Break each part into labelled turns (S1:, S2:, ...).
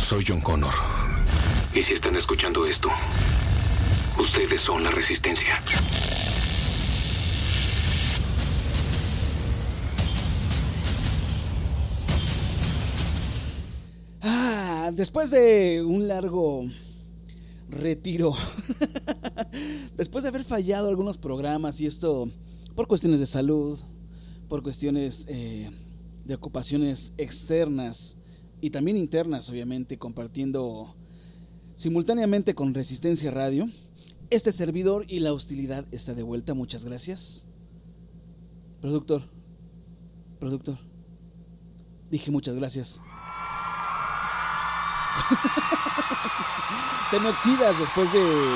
S1: soy John Connor. Y si están escuchando esto, ustedes son la resistencia.
S2: Después de un largo retiro, después de haber fallado algunos programas, y esto por cuestiones de salud, por cuestiones de ocupaciones externas y también internas, obviamente, compartiendo simultáneamente con Resistencia Radio, este servidor y la hostilidad está de vuelta. Muchas gracias. Productor, dije muchas gracias. Te me oxidas después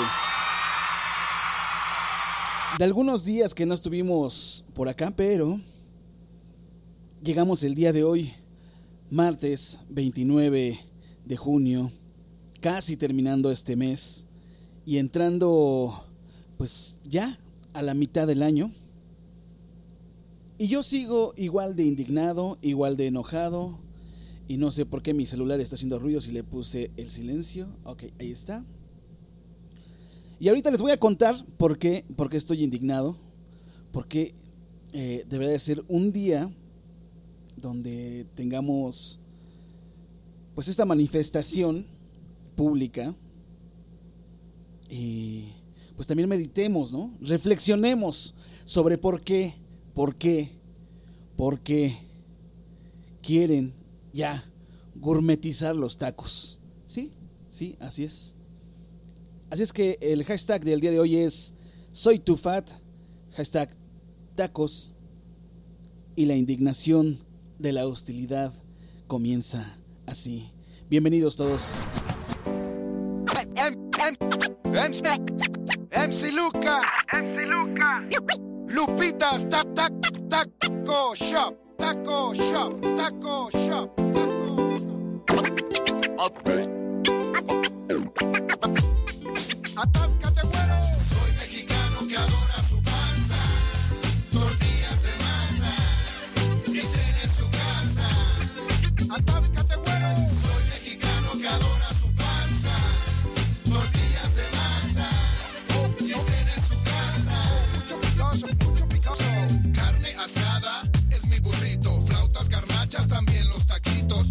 S2: de algunos días que no estuvimos por acá, pero llegamos el día de hoy, martes 29 de junio, casi terminando este mes y entrando pues ya a la mitad del año. Y yo sigo igual de indignado, igual de enojado. Y no sé por qué mi celular está haciendo ruidos y le puse el silencio. Ok, ahí está. Y ahorita les voy a contar por qué estoy indignado. Porque debería de ser un día donde tengamos pues esta manifestación pública. Y pues también meditemos, ¿no? Reflexionemos sobre por qué quieren ya gourmetizar los tacos. Sí, así es. Así es que el hashtag del día de hoy es Soy Too Fat, hashtag tacos, y la indignación de la hostilidad comienza así. Bienvenidos todos.
S3: MC Luca, Lupitas, taco shop, taco shop, taco shop. Atáscate, güero. Soy mexicano que adora su panza, tortillas de masa, y cena en su casa. Atáscate, güero. Soy mexicano que adora su panza, tortillas de masa, y cena en su casa. Mucho picoso. Carne asada es mi burrito, flautas, garnachas, también los taquitos.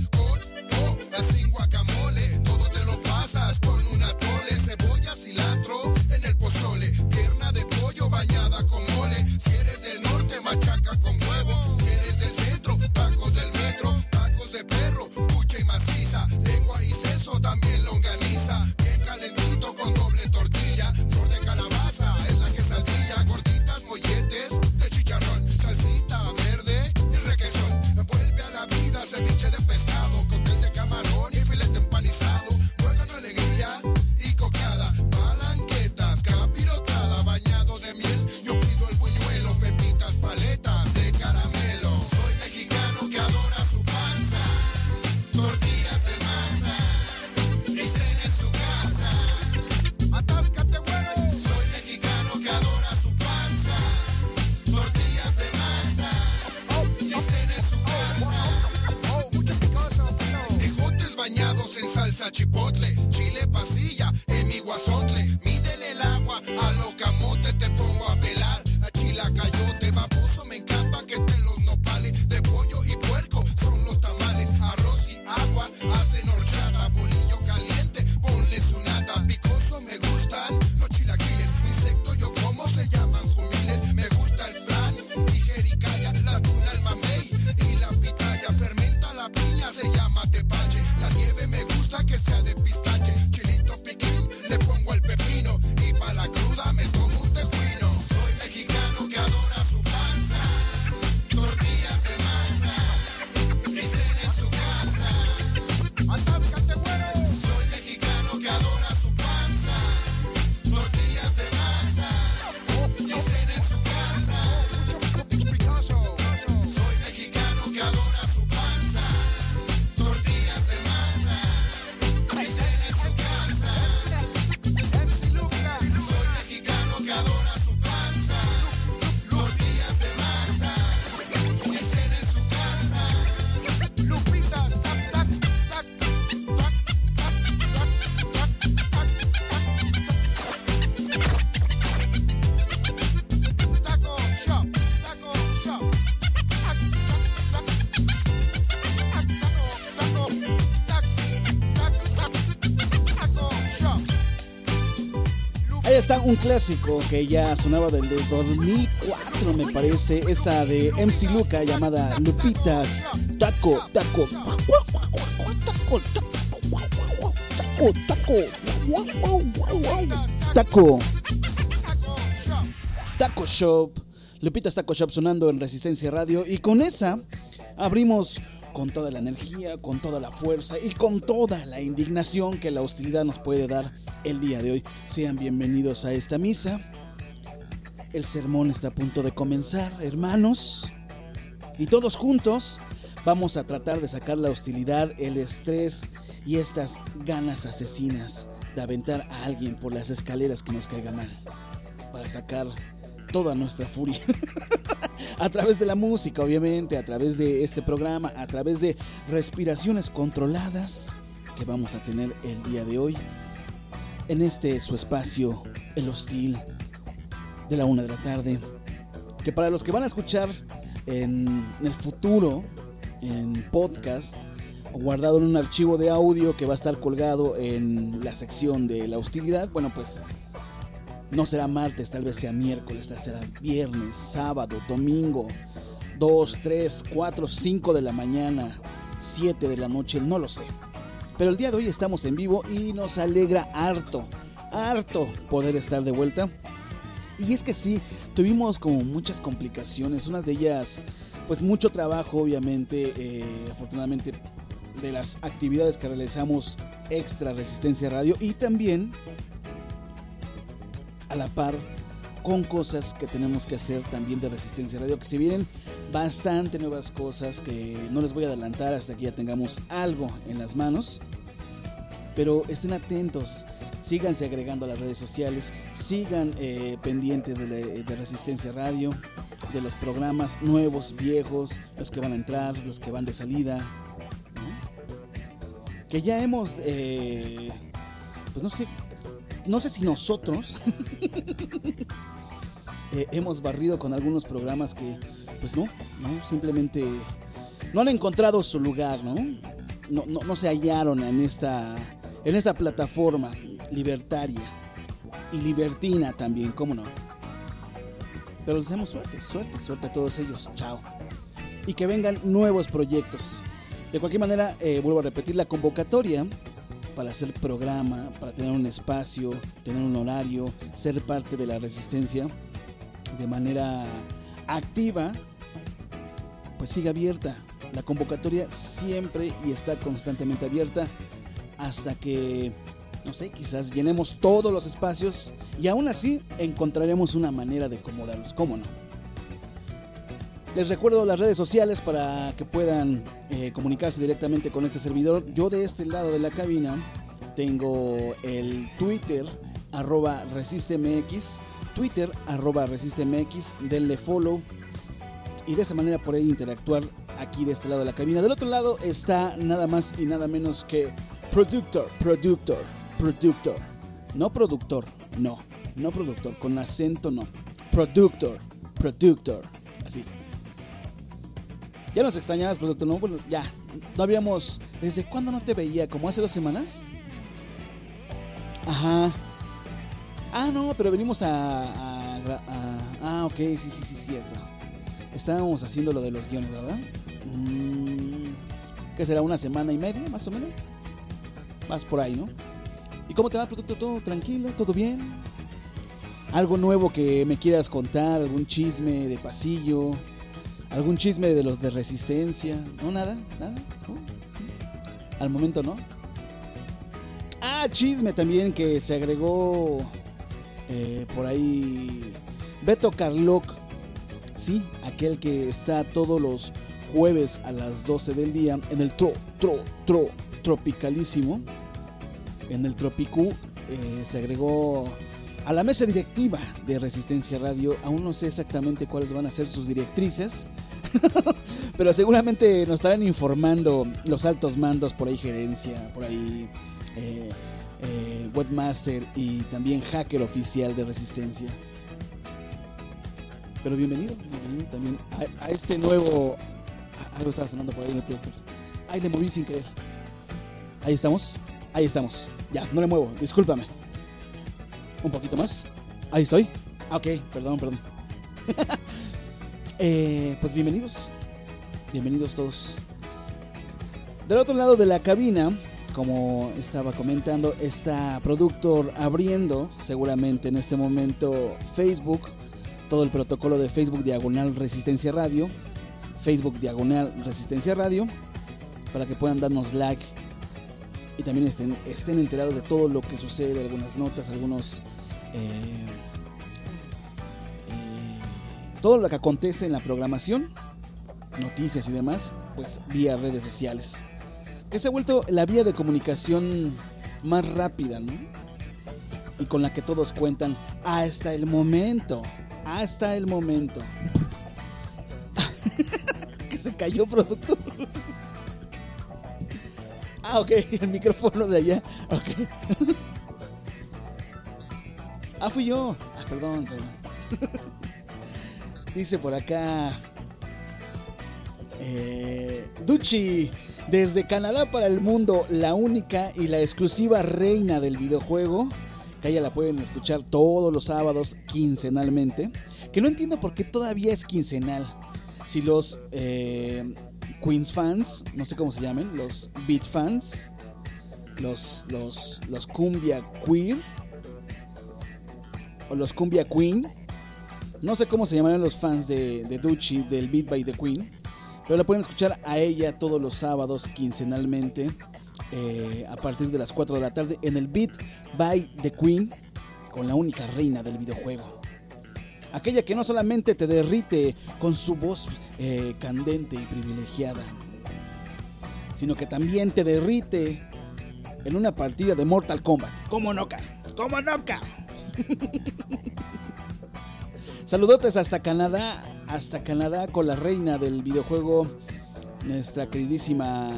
S3: Sin guacamole, todo te lo pasas con un atole, cebolla, cilantro en el pozole, pierna de pollo bañada con mole. Si eres del norte, machaca con huevo. Si eres del centro, tacos del metro, tacos de perro, pucha y maciza, lengua y seso, también longaniza, bien calentito con doble tortilla, flor de calabaza es la quesadilla, gorditas, molletes de chicharrón, salsita verde y requesón, vuelve a la vida ceviche de pescado, cóctel de camarón y filete empanizado, muégano, alegría y cocada, palanquetas, capirotada, bañado de miel, yo pido el buñuelo, pepitas, paletas de caramelo. Soy mexicano que adora su panza, tortillas de masa, y cena en su casa. Atáscate, güero. Soy mexicano que adora su panza, tortillas de masa, y cena en su casa. Muchas cosas. Ejotes bañados en salsa chipotle, chile pasilla en mi guasontle. Mídele el agua a los camotes, te pongo a pelar. A chilacayote, baboso, me encanta que estén los nopales. De pollo y puerco son los tamales. Arroz y agua hacen horchata. Bolillo caliente, ponle su nata. Picoso me gustan los chilaquiles. Insecto yo como, se llaman jumiles. Me gusta el flan y jericaya, la tuna, el mamey y la pitaya. Fermenta la piña, se llama tepache. La nieve me gusta que sea de pistache. Chilito
S2: está un clásico que ya sonaba del 2004, me parece. Esta de MC Luca llamada Lupitas Taco. Taco Shop. Lupitas Taco Shop sonando en Resistencia Radio. Y con esa abrimos con toda la energía, con toda la fuerza y con toda la indignación que la hostilidad nos puede dar el día de hoy. Sean bienvenidos a esta misa. El sermón está a punto de comenzar, hermanos. Y todos juntos vamos a tratar de sacar la hostilidad, el estrés y estas ganas asesinas de aventar a alguien por las escaleras que nos caiga mal. Para sacar toda nuestra furia. A través de la música, obviamente, a través de este programa, a través de respiraciones controladas que vamos a tener el día de hoy en este su espacio, El Hostil, de la 1 de la tarde, que para los que van a escuchar en el futuro, en podcast, guardado en un archivo de audio que va a estar colgado en la sección de la hostilidad, bueno, pues no será martes, tal vez sea miércoles, tal vez será viernes, sábado, domingo, 2, 3, 4, 5 de la mañana, 7 de la noche, no lo sé. Pero el día de hoy estamos en vivo y nos alegra harto poder estar de vuelta. Y es que sí, tuvimos como muchas complicaciones, una de ellas, pues mucho trabajo, obviamente, afortunadamente, de las actividades que realizamos extra Resistencia Radio y también a la par con cosas que tenemos que hacer también de Resistencia Radio, que se vienen bastante nuevas cosas que no les voy a adelantar hasta que ya tengamos algo en las manos, pero estén atentos, síganse agregando a las redes sociales, sigan pendientes de Resistencia Radio, de los programas nuevos, viejos, los que van a entrar, los que van de salida, ¿no? Que ya hemos, pues no sé si nosotros hemos barrido con algunos programas que pues no, simplemente no han encontrado su lugar, no se hallaron en esta plataforma libertaria y libertina también, cómo no. Pero les deseamos suerte a todos ellos, chao. Y que vengan nuevos proyectos. De cualquier manera, vuelvo a repetir la convocatoria para hacer programa, para tener un espacio, tener un horario, ser parte de la resistencia de manera activa, pues sigue abierta. La convocatoria siempre y está constantemente abierta hasta que, no sé, quizás llenemos todos los espacios y aún así encontraremos una manera de acomodarlos, ¿cómo no? Les recuerdo las redes sociales para que puedan comunicarse directamente con este servidor. Yo de este lado de la cabina tengo el Twitter @resistemx, denle follow y de esa manera por ahí interactuar aquí de este lado de la cabina. Del otro lado está nada más y nada menos que productor, no productor, no productor, con acento no, productor, así. ¿Ya nos extrañabas, productor? No, bueno, ya, no habíamos, ¿desde cuándo no te veía? ¿Como hace 2 semanas? Ajá. Ah, no, pero venimos ok, sí, cierto. Estábamos haciendo lo de los guiones, ¿verdad? ¿Qué será? ¿1 semana y media, más o menos? Más por ahí, ¿no? ¿Y cómo te va, productor? ¿Todo tranquilo? ¿Todo bien? ¿Algo nuevo que me quieras contar? ¿Algún chisme de pasillo? ¿Algún chisme de los de Resistencia? ¿No? ¿Nada? ¿No? Al momento no. Ah, chisme también que se agregó por ahí Beto Carlock. Sí, aquel que está todos los jueves a las 12 del día en el tropicalísimo, en el Tropicú, se agregó a la mesa directiva de Resistencia Radio. Aún no sé exactamente cuáles van a ser sus directrices, pero seguramente nos estarán informando los altos mandos, por ahí gerencia, por ahí webmaster y también hacker oficial de Resistencia. Pero bienvenido también a este nuevo... Algo estaba sonando por ahí en el productor. Ahí le moví sin querer. Ahí estamos. Ya, no le muevo, discúlpame. Un poquito más. Ahí estoy. Ok, perdón. Pues bienvenidos todos. Del otro lado de la cabina, como estaba comentando, está Productor abriendo seguramente en este momento Facebook, todo el protocolo de Facebook /Resistencia Radio, Facebook /Resistencia Radio, para que puedan darnos like y también estén enterados de todo lo que sucede, algunas notas, algunos todo lo que acontece en la programación, noticias y demás, pues vía redes sociales, que se ha vuelto la vía de comunicación más rápida, ¿no? Y con la que todos cuentan hasta el momento. Que se cayó, productor. Ok, el micrófono de allá. Ok. Fui yo. Perdón. Dice por acá Duchi, desde Canadá para el mundo, la única y la exclusiva reina del videojuego, que ella la pueden escuchar todos los sábados quincenalmente, que no entiendo por qué todavía es quincenal. Si los Queens fans, no sé cómo se llamen, los Beat fans, los Cumbia Queer o los Cumbia Queen, no sé cómo se llamarán los fans de Duchi, del Beat by the Queen, pero la pueden escuchar a ella todos los sábados quincenalmente, a partir de las 4 de la tarde en el Beat by the Queen, con la única reina del videojuego. Aquella que no solamente te derrite con su voz candente y privilegiada, sino que también te derrite en una partida de Mortal Kombat. ¡Cómo no, Saludotes hasta Canadá con la reina del videojuego, nuestra queridísima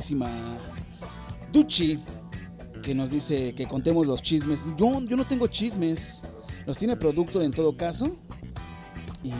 S2: Duchi, que nos dice que contemos los chismes. Yo no tengo chismes, los tiene Productor en todo caso. Y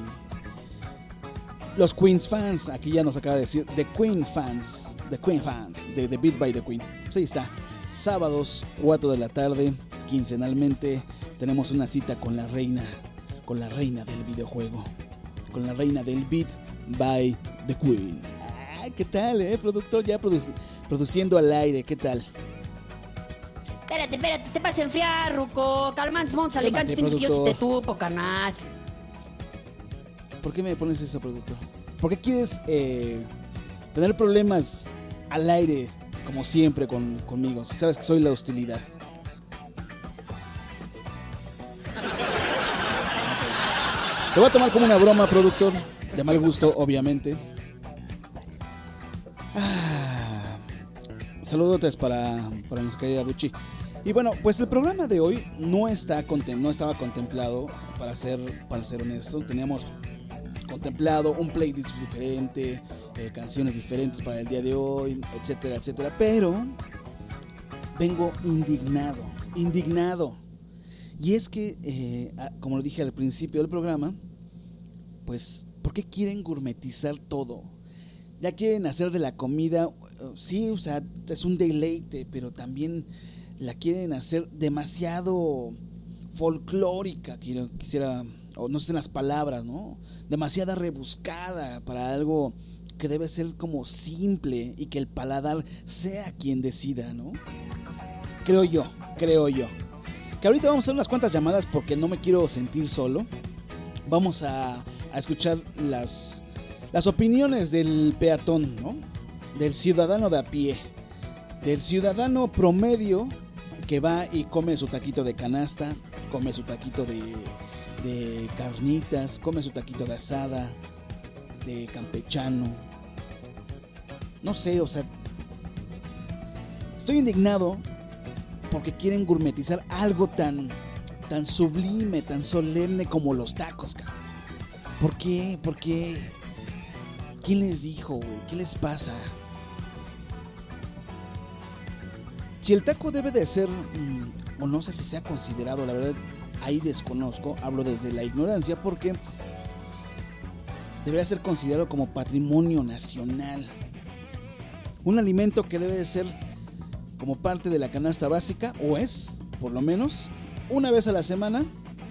S2: los Queens fans, aquí ya nos acaba de decir The Queen fans de The Beat by the Queen. Pues ahí está, sábados 4 de la tarde, quincenalmente tenemos una cita con la reina del videojuego, con la reina del Beat by the Queen. ¿Qué tal, productor? Ya produciendo al aire, ¿qué tal?
S4: Espérate, te vas a enfriar, ruco. Calmantes, montes, alicantes, pintos, yo te tupo, canal.
S2: ¿Por qué me pones eso, productor? ¿Por qué quieres tener problemas al aire, como siempre, conmigo? Si sabes que soy la hostilidad. Te voy a tomar como una broma, productor, de mal gusto, obviamente. Saludotes para nuestra querida Duchi. Y bueno, pues el programa de hoy no estaba contemplado, para ser honesto. Teníamos contemplado un playlist diferente, canciones diferentes para el día de hoy, etcétera, etcétera. Pero vengo indignado. Y es que, como lo dije al principio del programa, pues, ¿por qué quieren gourmetizar todo? Ya quieren hacer de la comida, sí, o sea, es un deleite, pero también la quieren hacer demasiado folclórica, quisiera, o no sé las palabras, ¿no? Demasiada rebuscada para algo que debe ser como simple y que el paladar sea quien decida, ¿no? Creo yo. Que ahorita vamos a hacer unas cuantas llamadas porque no me quiero sentir solo. Vamos a escuchar las opiniones del peatón, ¿no? Del ciudadano de a pie, del ciudadano promedio que va y come su taquito de canasta, come su taquito de carnitas, come su taquito de asada, de campechano. No sé, o sea, estoy indignado porque quieren gourmetizar algo tan sublime, tan solemne como los tacos, cabrón. ¿Por qué? ¿Quién les dijo, güey? ¿Qué les pasa? Si el taco debe de ser, o no sé si sea considerado, la verdad, ahí desconozco, hablo desde la ignorancia, porque debería ser considerado como patrimonio nacional. Un alimento que debe de ser como parte de la canasta básica, o es, por lo menos, una vez a la semana,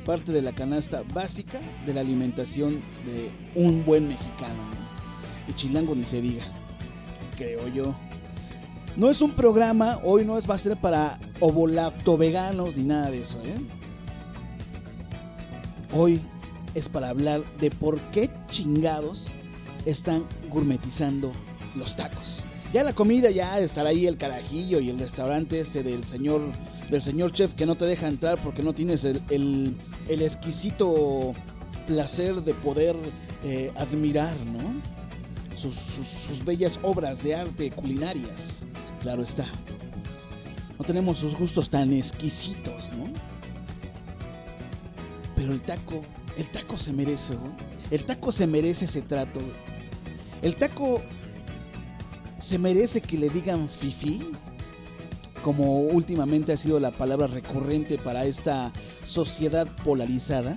S2: parte de la canasta básica de la alimentación de un buen mexicano, ¿no? Y chilango ni se diga, creo yo. No es un programa, hoy no va a ser para ovolacto veganos ni nada de eso, ¿eh? Hoy es para hablar de por qué chingados están gourmetizando los tacos. Ya la comida, ya estará ahí el carajillo y el restaurante del señor chef que no te deja entrar porque no tienes el exquisito placer de poder admirar, ¿no? Sus bellas obras de arte culinarias. Claro está. No tenemos sus gustos tan exquisitos, ¿no? Pero el taco se merece, güey. El taco se merece ese trato, güey. El taco se merece que le digan fifí, como últimamente ha sido la palabra recurrente para esta sociedad polarizada.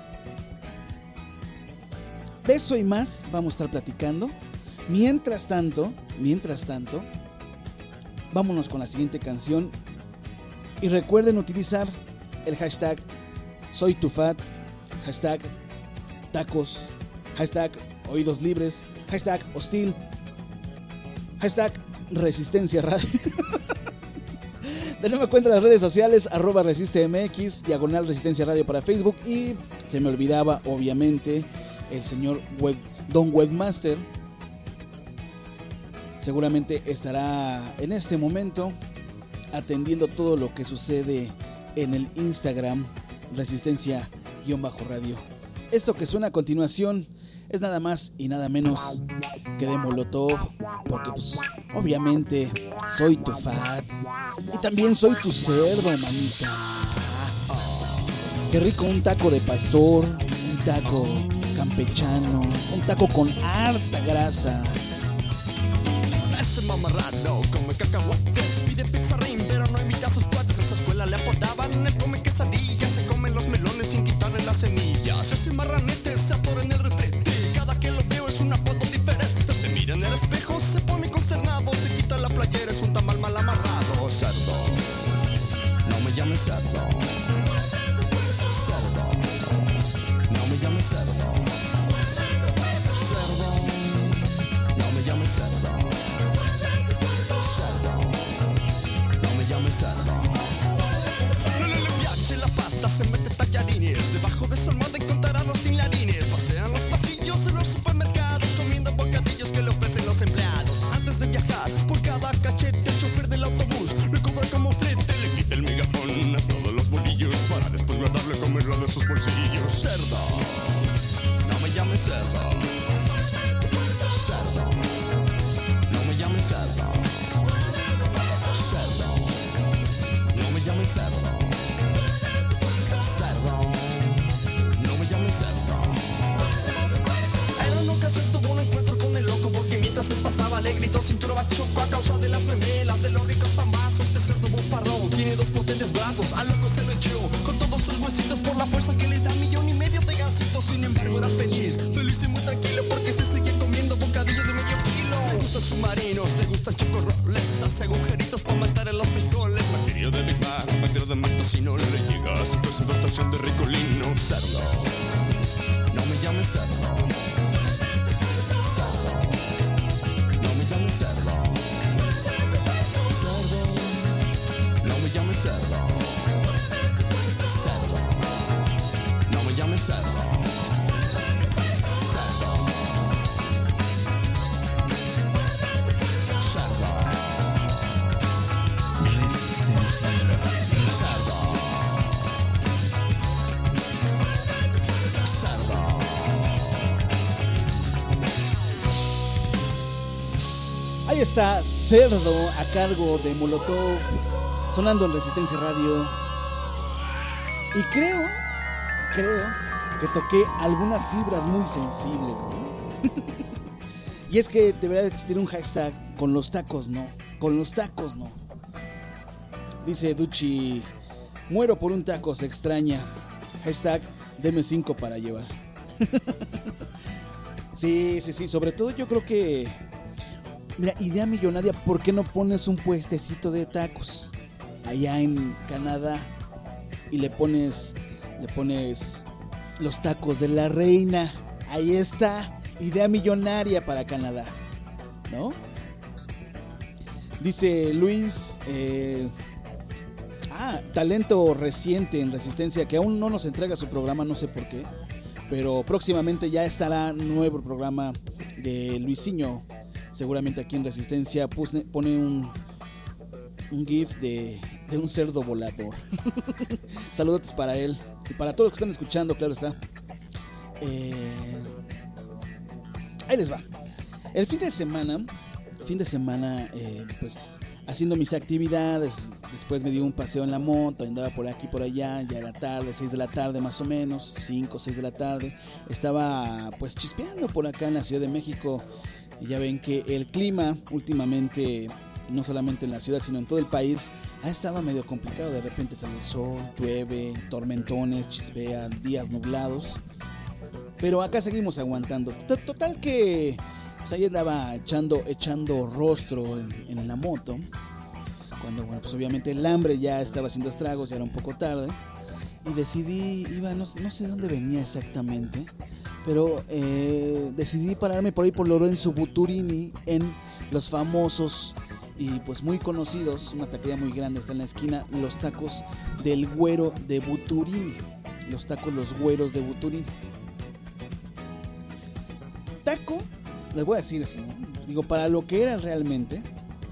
S2: De eso y más vamos a estar platicando. Mientras tanto, vámonos con la siguiente canción. Y recuerden utilizar el hashtag SoyTuFat, hashtag tacos, hashtag oídos libres, hashtag hostil, hashtag resistencia radio. De nueva cuenta las redes sociales, @resistemx, /resistencia radio para Facebook. Y se me olvidaba, obviamente, el señor Don Webmaster. Seguramente estará en este momento atendiendo todo lo que sucede en el Instagram Resistencia-radio. Esto que suena a continuación es nada más y nada menos que de Molotov, porque pues obviamente soy tu fat y también soy tu cerdo, manita. Qué rico un taco de pastor, un taco campechano, un taco con harta grasa.
S5: Ese mamarrado come cacahuates, pide pizarrín, pero no invita a sus cuates. En su escuela le apodaban, él come quesadillas, se come los melones sin quitarle las semillas. Ese marranete se atora en el retrete, cada que lo veo es un apodo diferente. Se mira en el espejo, se pone consternado, se quita la playera, es un tamal mal amarrado. Cerdo, no me llames cerdo. Cerdo, no me llames cerdo. Cerdo, no me llames cerdo. No le piace la pasta, se mete tallarines. Debajo de su almohada encontrará los tinlarines. Pasean los pasillos de los supermercados, comiendo bocadillos que le ofrecen los empleados. Antes de viajar, por cada cachete, el chofer del autobús le cobra como flete. Le quita el megafón a todos los bolillos para después guardarle comerlo de sus bolsillos. Cerdo, no me llames cerdo. Cerdo, no me llames cerdo. Cerdo, cerdo, no me llames cerdo. En una ocasión tuvo un encuentro con el loco, porque mientras él pasaba le gritó cintura bachoco a causa de las memelas de los ricos pambazos. Este cerdo bufarrón tiene dos potentes brazos, al loco se lo echó con todos sus huesitos por la fuerza que le da 1,5 millones de gansitos. Sin embargo era feliz y muy tranquilo porque se seguía comiendo bocadillos de medio kilo. Le gustan submarinos, le gustan chocorroles, hace agujeritos para matar a los frijoles. Material de Big Mac, material de Mac Tocino, le llega a su presentación de ricolino. Cerdo, no me llames cerdo. Cerdo, no me llames cerdo. Cerdo, no me llames cerdo. Cerdo, no me llames cerdo.
S2: Ahí está Cerdo a cargo de Molotov, sonando en Resistencia Radio. Y creo que toqué algunas fibras muy sensibles, ¿no? Y es que debería existir un hashtag con los tacos no. Dice Duchi, muero por un taco, se extraña. Hashtag deme 5 para llevar. Sí, sobre todo yo creo que, mira, idea millonaria, ¿por qué no pones un puestecito de tacos allá en Canadá y le pones le pones los tacos de la reina. Ahí está, idea millonaria para Canadá, ¿no? Dice Luis, talento reciente en Resistencia, que aún no nos entrega su programa, no sé por qué, pero próximamente ya estará nuevo programa de Luisinho. Seguramente aquí en Resistencia pone un gif de un cerdo volador. Saludos para él y para todos los que están escuchando, claro está. Ahí les va. El fin de semana, pues haciendo mis actividades. Después me di un paseo en la moto, andaba por aquí por allá. Ya era tarde, 6 de la tarde más o menos, 5 o 6 de la tarde. Estaba pues chispeando por acá en la Ciudad de México. Y ya ven que el clima últimamente, no solamente en la ciudad sino en todo el país, ha estado medio complicado. De repente sale el sol, llueve, tormentones, chispea, días nublados. Pero acá seguimos aguantando. Total que pues ahí andaba echando rostro en la moto. Cuando, bueno, pues obviamente el hambre ya estaba haciendo estragos, ya era un poco tarde. Y decidí, no sé dónde venía exactamente, pero decidí pararme por ahí por Lorenzo Buturini, en los famosos y pues muy conocidos, una taquería muy grande, está en la esquina, los tacos del Güero de Buturini. Los Güeros de Buturini. Taco, les voy a decir así, ¿no? Digo, para lo que era realmente,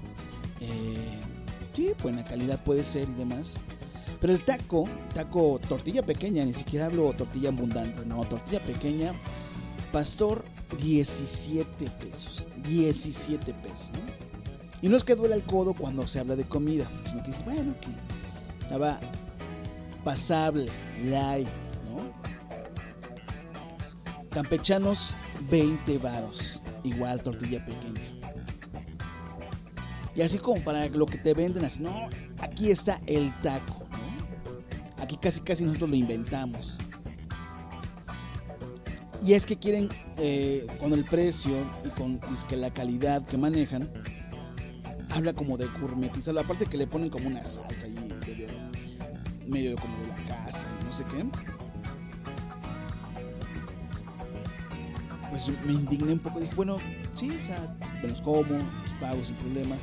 S2: sí, buena calidad puede ser y demás. Pero el taco, tortilla pequeña, ni siquiera hablo tortilla abundante, no, tortilla pequeña, pastor, 17 pesos, ¿no? Y no es que duela el codo cuando se habla de comida, sino que dices, bueno, que estaba pasable, light, ¿no? Campechanos, 20 varos, igual tortilla pequeña. Y así como para lo que te venden, así, no, aquí está el taco, ¿no? Aquí casi nosotros lo inventamos. Y es que quieren, con el precio y con la calidad que manejan, habla como de gourmetizarlo. Aparte que le ponen como una salsa ahí, medio como de la casa y no sé qué. Pues me indigné un poco, dije, bueno, sí, o sea, me los como, los pago sin problema.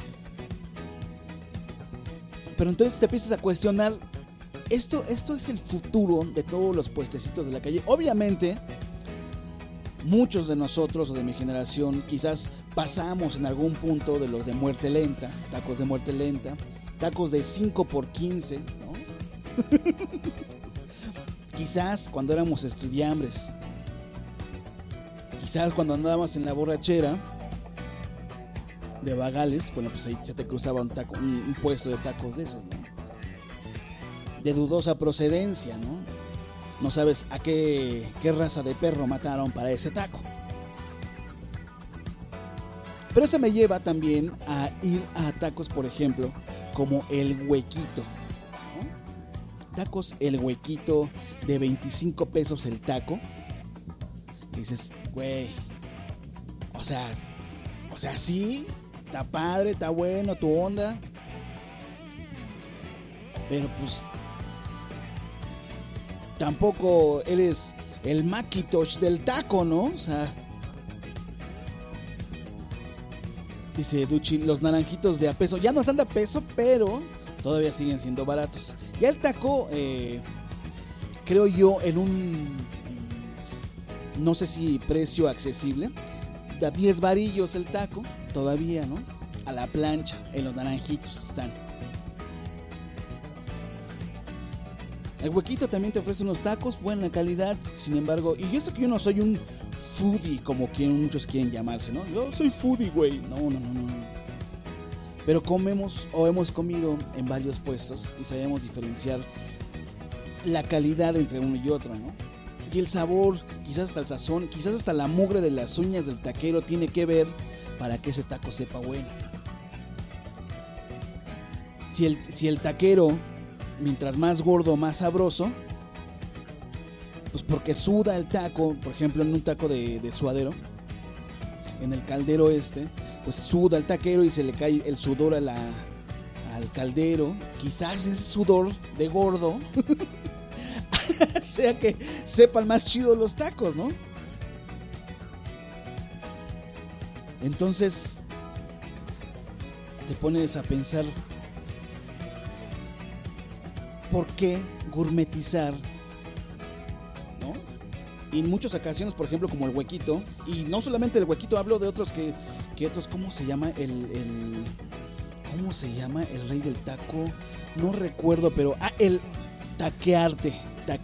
S2: Pero entonces te empiezas a cuestionar, esto es el futuro de todos los puestecitos de la calle. Obviamente, muchos de nosotros o de mi generación quizás pasamos en algún punto de los de muerte lenta, tacos de muerte lenta, tacos de 5 por 15, ¿no? Quizás cuando éramos estudiambres, quizás cuando andábamos en la borrachera de vagales, bueno, pues ahí se te cruzaba un puesto de tacos de esos, ¿no? De dudosa procedencia, ¿no? No sabes a qué raza de perro mataron para ese taco. Pero esto me lleva también a ir a tacos, por ejemplo, como El Huequito, ¿no? Tacos El Huequito de 25 pesos el taco. Y dices, güey, o sea, sí, está padre, está bueno tu onda, pero pues tampoco eres el Macintosh del taco, ¿no? O sea, dice Duchi, los naranjitos de a peso ya no están de a peso, pero todavía siguen siendo baratos. Ya el taco, creo yo, en un, no sé si precio accesible, a 10 varillos el taco, todavía, ¿no? A la plancha, en los naranjitos están. El Huequito también te ofrece unos tacos, buena calidad, sin embargo, y yo sé que yo no soy un foodie como muchos quieren llamarse, ¿no? Yo soy foodie, güey. No. Pero comemos o hemos comido en varios puestos y sabemos diferenciar la calidad entre uno y otro, ¿no? Y el sabor, quizás hasta el sazón, quizás hasta la mugre de las uñas del taquero tiene que ver para que ese taco sepa bueno. Si el taquero, mientras más gordo, más sabroso, pues porque suda el taco, por ejemplo en un taco de suadero, en el caldero pues suda el taquero y se le cae el sudor al caldero. Quizás ese sudor de gordo sea que sepan más chidos los tacos, ¿no? Entonces te pones a pensar, ¿por qué gourmetizar? ¿No? Y en muchas ocasiones, por ejemplo, como el Huequito, y no solamente el Huequito, hablo de otros que otros, ¿cómo se llama? ¿Cómo se llama el rey del taco? No recuerdo, pero el taquearte.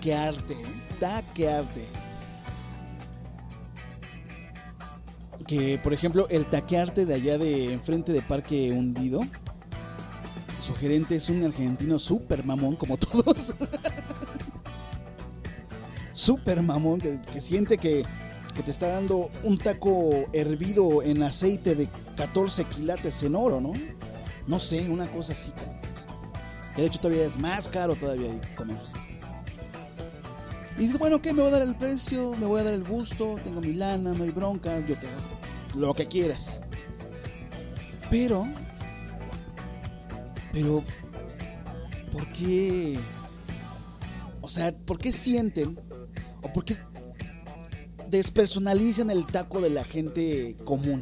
S2: Que, por ejemplo, el taquearte de allá de enfrente de Parque Hundido, su gerente es un argentino súper mamón, como todos. Súper mamón, que siente que te está dando un taco hervido en aceite de 14 quilates en oro, ¿no? No sé, una cosa así, que de hecho todavía es más caro todavía comer. Y dices, bueno, ¿qué? Me voy a dar el precio, me voy a dar el gusto, tengo mi lana, no hay bronca, yo te hago lo que quieras. Pero, ¿por qué? O sea, ¿por qué sienten o por qué despersonalizan el taco de la gente común?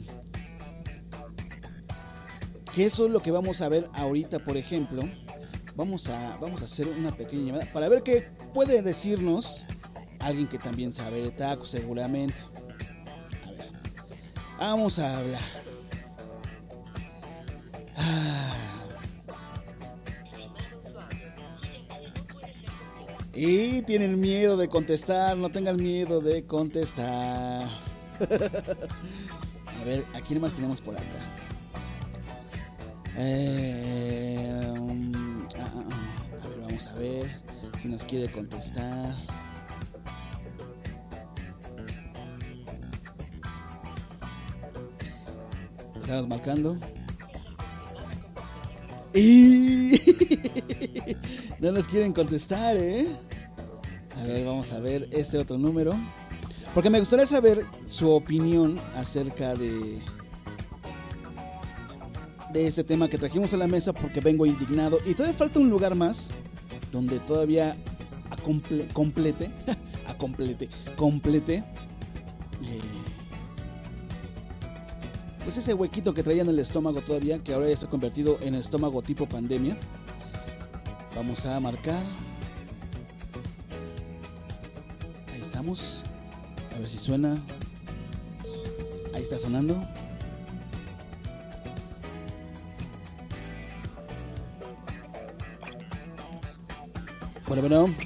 S2: Que eso es lo que vamos a ver ahorita, por ejemplo. Vamos a hacer una pequeña llamada para ver qué puede decirnos alguien que también sabe de tacos, seguramente. A ver, vamos a hablar. Y tienen miedo de contestar, no tengan miedo de contestar. A ver, ¿a quién más tenemos por acá? A ver, vamos a ver si nos quiere contestar. Estamos marcando. Y no nos quieren contestar, ¿eh? A ver, vamos a ver este otro número, porque me gustaría saber su opinión acerca de este tema que trajimos a la mesa, porque vengo indignado y todavía falta un lugar más donde todavía complete pues ese huequito que traía en el estómago todavía, que ahora ya se ha convertido en estómago tipo pandemia. Vamos a marcar. Ahí estamos. A ver si suena. Ahí está sonando. Bueno.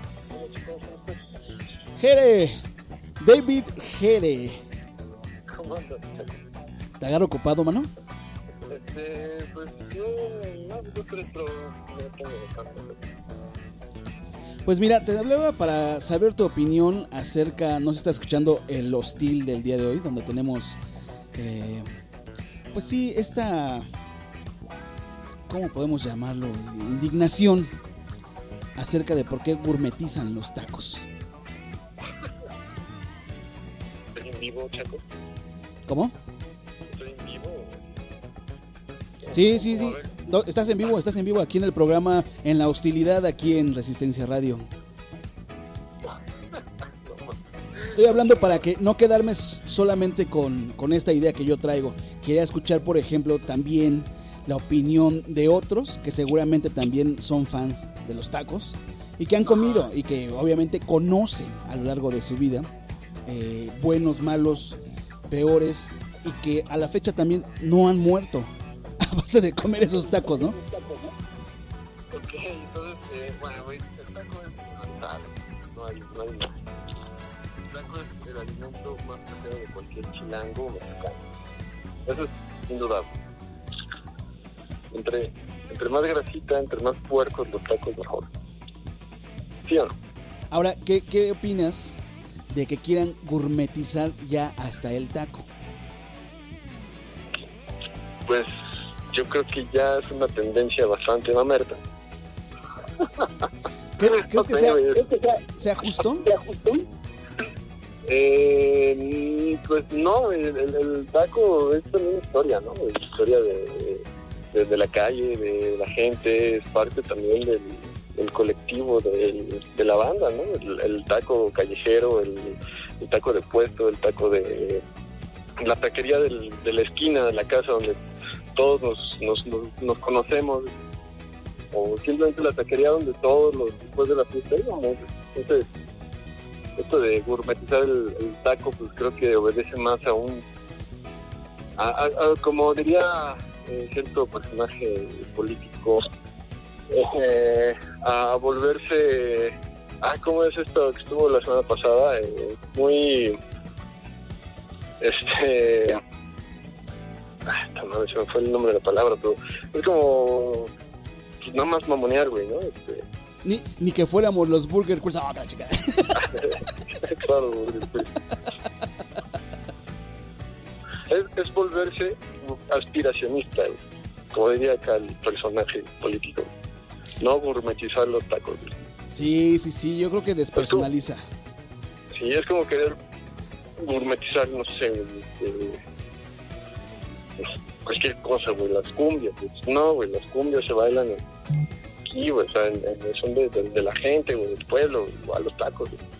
S2: Jere. David Jere.
S6: ¿Cómo andas?
S2: ¿Te agarro ocupado, mano?
S6: Pues yo no tengo tanto.
S2: Pues mira, te hablaba para saber tu opinión acerca, no se está escuchando el hostil del día de hoy, donde tenemos, pues sí, esta, ¿cómo podemos llamarlo? Indignación acerca de por qué gourmetizan los tacos.
S6: ¿Estoy en vivo, Chaco?
S2: ¿Cómo?
S6: ¿Estoy en vivo?
S2: Sí. No, estás en vivo aquí en el programa En la Hostilidad, aquí en Resistencia Radio. Estoy hablando para que no quedarme solamente con esta idea que yo traigo. Quería escuchar, por ejemplo, también la opinión de otros que seguramente también son fans de los tacos y que han comido y que obviamente conocen a lo largo de su vida, buenos, malos, peores, y que a la fecha también no han muerto a base de comer esos tacos, ¿no?
S6: Ok, entonces, bueno, el taco es universal, no hay más. El taco es el alimento más casero de cualquier chilango mexicano. Eso es indudable. Entre más grasita, entre más puercos los tacos, mejor. ¿Sí o no?
S2: Ahora, ¿qué opinas de que quieran gourmetizar ya hasta el taco?
S6: Pues yo creo que ya es una tendencia bastante mamerta.
S2: ¿Crees que sea justo?
S6: Pues no, el taco es también historia, ¿no? Es historia de la calle, de la gente, es parte también del el colectivo de la banda, ¿no? El taco callejero, el taco de puesto, el taco de la taquería de la esquina de la casa donde todos nos conocemos, o simplemente la taquería donde todos después de la fiesta íbamos. Entonces, esto de gourmetizar el taco, pues creo que obedece más a como diría cierto personaje político, a volverse, ¿cómo es esto que estuvo la semana pasada? Muy, no, se me fue el nombre de la palabra, pero es como, pues, nada más mamonear, güey, ¿no?
S2: Ni que fuéramos los Burger Quiz. Otra chica.
S6: Claro, Burger es volverse aspiracionista, güey, como diría acá el personaje político. No gourmetizar los tacos, güey.
S2: Sí, yo creo que despersonaliza.
S6: Sí, es como querer gourmetizar, no sé, cualquier cosa, güey, las cumbias. Pues, no, güey, las cumbias se bailan aquí, güey, o sea, son de la gente, güey, del pueblo, güey, a los tacos, güey.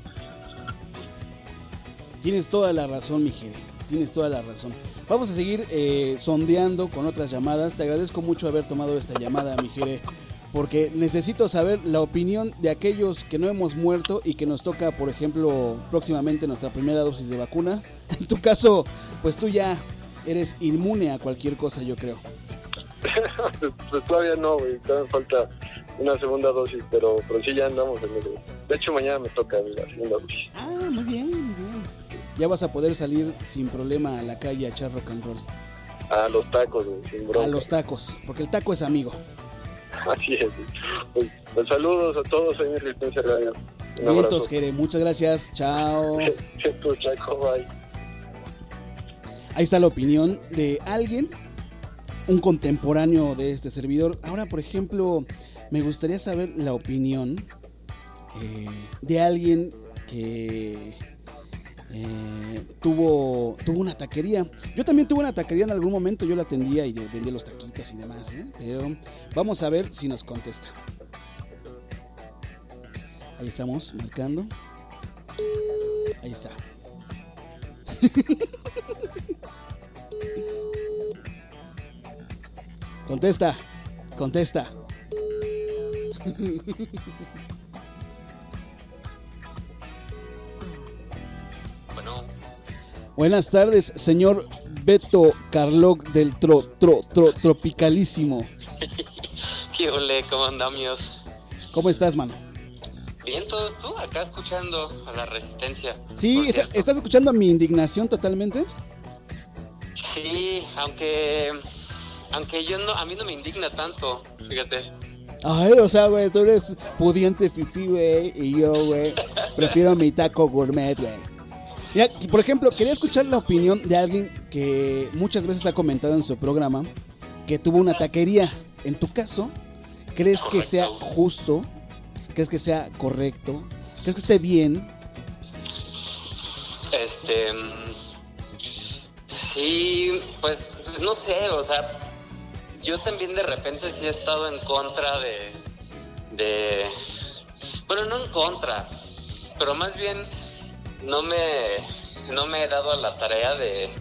S2: Tienes toda la razón, mi Jere. Tienes toda la razón. Vamos a seguir sondeando con otras llamadas. Te agradezco mucho haber tomado esta llamada, mi Jere, porque necesito saber la opinión de aquellos que no hemos muerto y que nos toca, por ejemplo, próximamente nuestra primera dosis de vacuna. En tu caso, pues tú ya eres inmune a cualquier cosa, yo creo.
S6: Pues todavía no, güey, todavía falta una segunda dosis, pero sí ya andamos en el... De hecho, mañana me toca la segunda dosis.
S2: Muy bien. Ya vas a poder salir sin problema a la calle a echar rock and roll.
S6: A los tacos, güey, sin bronca.
S2: A los tacos, porque el taco es amigo.
S6: Así es. Pues saludos a todos en mi Resistencia Radio.
S2: Vientos, Jere, muchas gracias. Chao.
S6: Chaco, bye.
S2: Ahí está la opinión de alguien, un contemporáneo de este servidor. Ahora, por ejemplo, me gustaría saber la opinión de alguien que tuvo una taquería. Yo también tuve una taquería en algún momento, yo la atendía y vendía los taquitos y demás, pero vamos a ver si nos contesta. Ahí estamos marcando. Ahí está. Contesta.
S7: Bueno.
S2: Buenas tardes, señor Beto Carloc del Tropicalísimo.
S7: ¿Qué ole? ¿Cómo andamos?
S2: ¿Cómo estás, mano?
S7: Bien, todos tú, acá escuchando a la Resistencia.
S2: Sí, ¿estás escuchando mi indignación totalmente?
S7: Sí, aunque a mí no me indigna tanto, fíjate.
S2: Ay, o sea, güey, tú eres pudiente fifí, güey, y yo, güey, prefiero mi taco gourmet, güey. Mira, por ejemplo, quería escuchar la opinión de alguien que muchas veces ha comentado en su programa que tuvo una taquería. En tu caso, ¿crees
S7: Correcto.
S2: Que sea justo? ¿Crees que sea correcto? ¿Crees que esté bien?
S7: Sí, pues no sé, o sea, yo también de repente sí he estado en contra bueno, no en contra, pero más bien no me he dado a la tarea de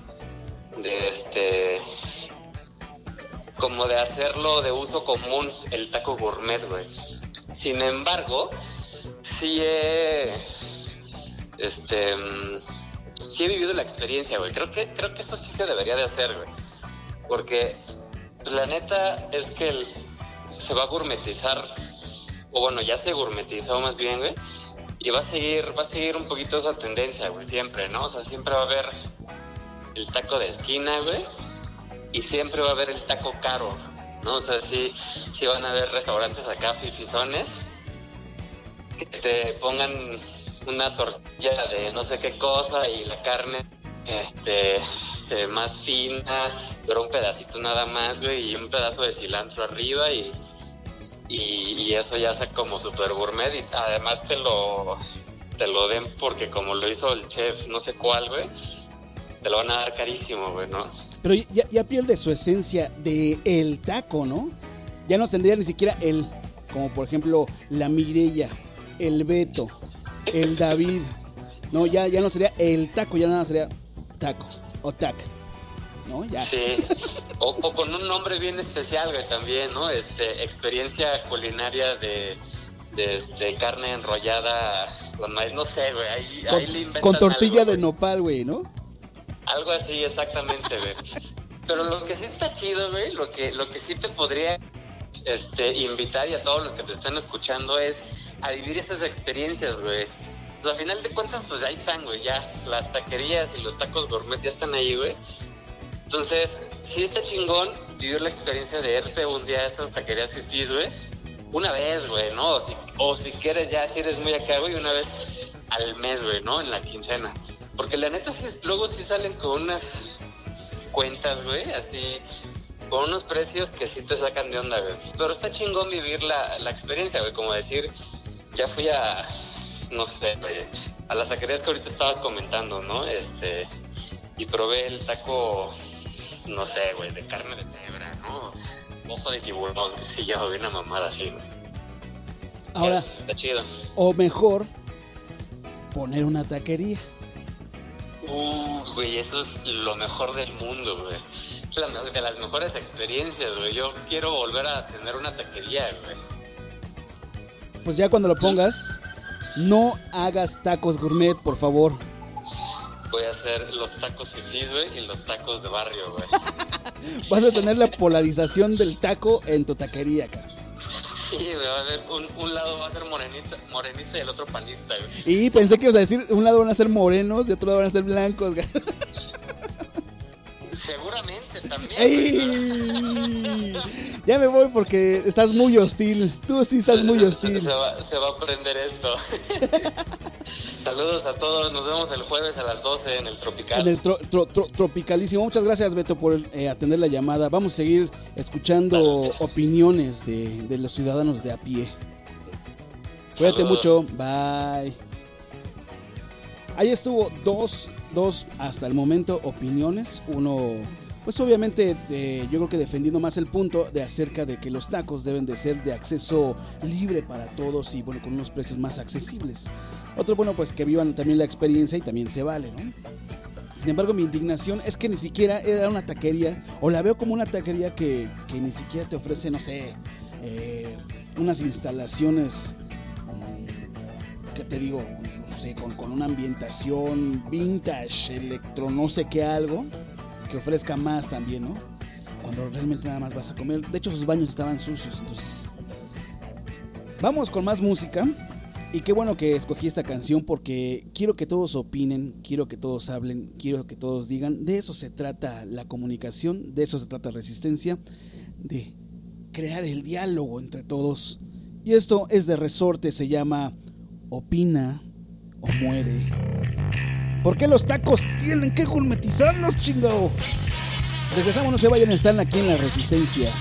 S7: como de hacerlo de uso común el taco gourmet, güey. Sin embargo, sí he vivido la experiencia, güey. Creo que eso sí se debería de hacer, güey. Porque pues, la neta es que se va a gourmetizar, o bueno, ya se gourmetizó más bien, güey. Y va a seguir un poquito esa tendencia, güey, siempre, ¿no? O sea, siempre va a haber el taco de esquina, güey. Y siempre va a haber el taco caro, ¿no? O sea, sí van a haber restaurantes acá fifizones que te pongan una tortilla de no sé qué cosa y la carne más fina, pero un pedacito nada más, güey, y un pedazo de cilantro arriba y eso ya sea como super gourmet y además te lo den porque como lo hizo el chef no sé cuál, güey, te lo van a dar carísimo, güey, ¿no?
S2: Pero ya pierde su esencia de el taco, ¿no? Ya no tendría ni siquiera el como por ejemplo la Mireya, el Beto, el David. No, ya no sería el taco, ya nada sería taco o tac. ¿No? Ya.
S7: Sí, o con un nombre bien especial, güey, también, ¿no? Experiencia culinaria de carne enrollada con maíz, no sé, güey, ahí le inventan
S2: con tortilla
S7: algo,
S2: de nopal, güey, ¿no?
S7: Algo así, exactamente, güey. Pero lo que sí está chido, güey, lo que sí te podría invitar, y a todos los que te están escuchando, es a vivir esas experiencias, güey. Pues a final de cuentas, pues ahí están, güey, ya. Las taquerías y los tacos gourmet ya están ahí, güey. Entonces, sí está chingón vivir la experiencia de irte un día a esas taquerías fifís, güey. Una vez, güey, ¿no? O si quieres ya, si eres muy acá, güey, una vez al mes, güey, ¿no? En la quincena. Porque la neta, luego sí salen con unas cuentas, güey, así, con unos precios que sí te sacan de onda, güey. Pero está chingón vivir la experiencia, güey, como decir, ya fui a, no sé, güey, a las taquerías que ahorita estabas comentando, ¿no? Y probé el taco, no sé, güey, de carne de cebra, ¿no? Ojo de tiburón, sí, ya, güey, una mamada así, güey.
S2: Ahora,
S7: está chido.
S2: O mejor, poner una taquería.
S7: Güey, eso es lo mejor del mundo, güey. Es de las mejores experiencias, güey. Yo quiero volver a tener una taquería, güey.
S2: Pues ya cuando lo pongas, no hagas tacos gourmet, por favor.
S7: Voy a hacer los tacos fifís, güey, y los tacos de barrio, güey.
S2: Vas a tener la polarización del taco en tu taquería, cara.
S7: Sí, güey, va a haber un lado va a ser morenista y el otro panista, güey.
S2: Y pensé que ibas a decir, un lado van a ser morenos y otro lado van a ser blancos.
S7: Seguramente también.
S2: ¡Ey! Ya me voy porque estás muy hostil. Tú sí estás muy hostil.
S7: Se va a aprender esto. Saludos a todos. Nos vemos el jueves a las 12 en el Tropical.
S2: En el Tropicalísimo. Muchas gracias, Beto, por atender la llamada. Vamos a seguir escuchando opiniones de los ciudadanos de a pie. Cuídate mucho. Bye. Ahí estuvo dos hasta el momento opiniones. Uno, pues obviamente yo creo que defendiendo más el punto de acerca de que los tacos deben de ser de acceso libre para todos y bueno, con unos precios más accesibles. Otro, bueno, pues que vivan también la experiencia y también se vale, ¿no? Sin embargo, mi indignación es que ni siquiera era una taquería, o la veo como una taquería que ni siquiera te ofrece, no sé, unas instalaciones, ¿qué te digo? No sé, con una ambientación vintage, electro, no sé qué algo, que ofrezca más también, ¿no? Cuando realmente nada más vas a comer. De hecho, sus baños estaban sucios, entonces... Vamos con más música. Y qué bueno que escogí esta canción porque quiero que todos opinen, quiero que todos hablen, quiero que todos digan. De eso se trata la comunicación, de eso se trata Resistencia, de crear el diálogo entre todos. Y esto es de Resorte, se llama Opina o Muere. ¿Por qué los tacos tienen que gourmetizarnos, chingao? Regresamos, no se vayan, están aquí en la Resistencia.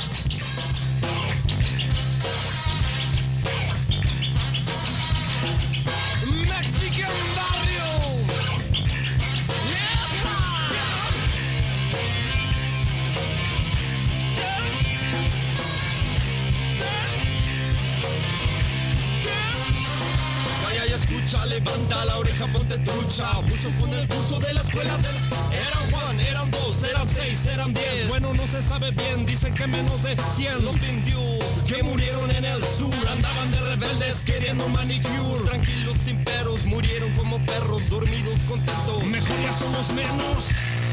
S5: Levanta la oreja, ponte trucha. Abuso con el curso de la escuela Eran Juan, eran 2, eran 6, eran 10. Bueno, no se sabe bien, dicen que menos de 100. Los indios que murieron en el sur andaban de rebeldes queriendo manicure. Tranquilos sin peros, murieron como perros dormidos contentos. Mejor ya somos menos.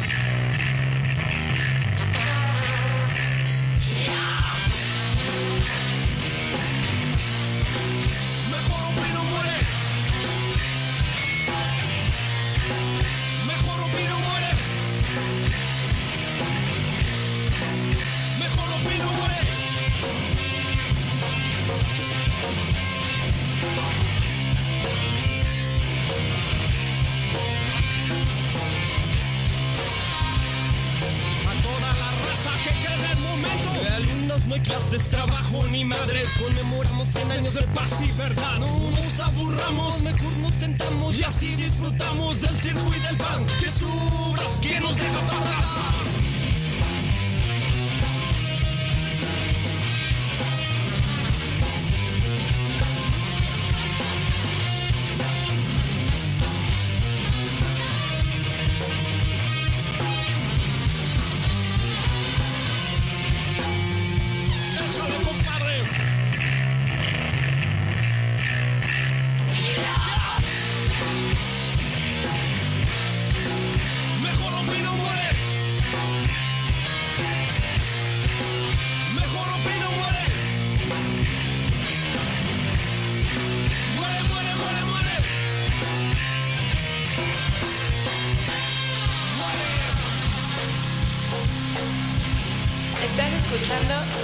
S5: No hay clases, trabajo ni madres. Conmemoramos 100 años de paz y verdad. No nos aburramos, mejor nos sentamos y así disfrutamos del circo y del pan. Que sobra, que nos deja pasar.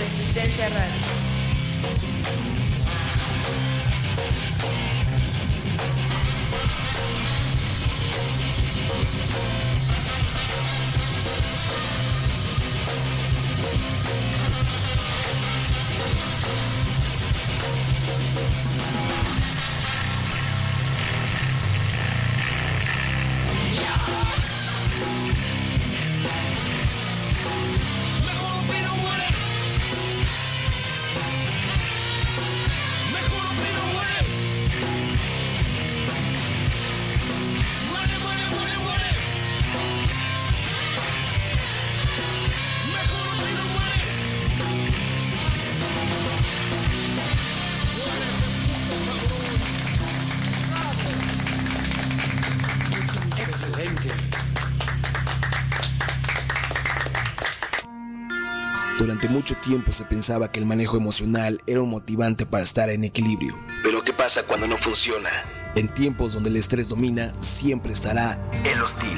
S8: Resistencia Radio.
S9: Durante mucho tiempo se pensaba que el manejo emocional era un motivante para estar en equilibrio. Pero ¿qué pasa cuando no funciona? En tiempos donde el estrés domina, siempre estará el hostil.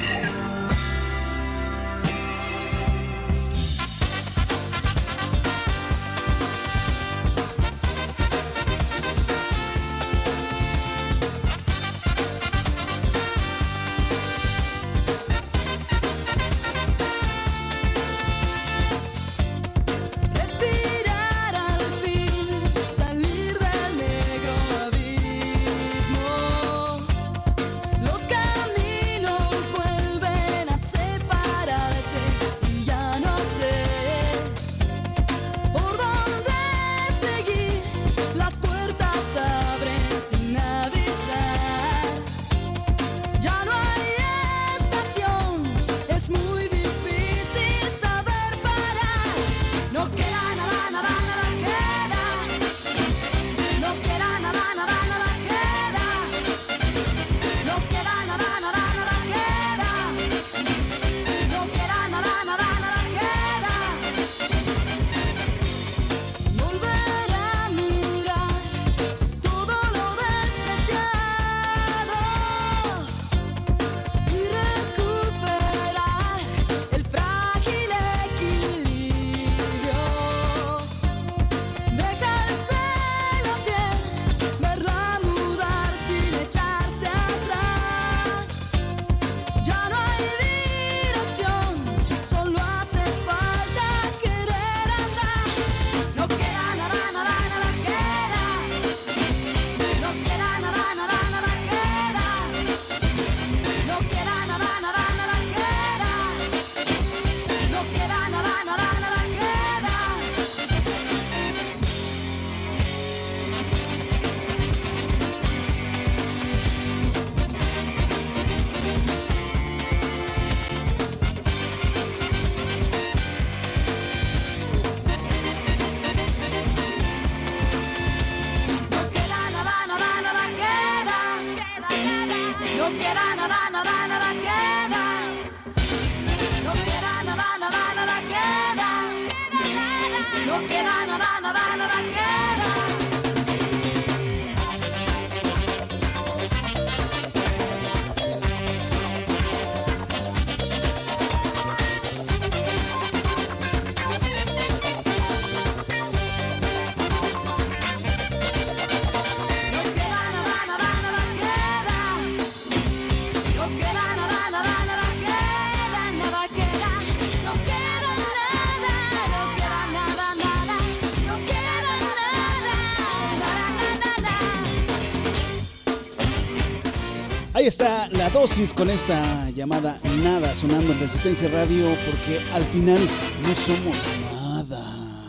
S2: Ahí está la dosis con esta llamada Nada sonando en Resistencia Radio, porque al final no somos nada.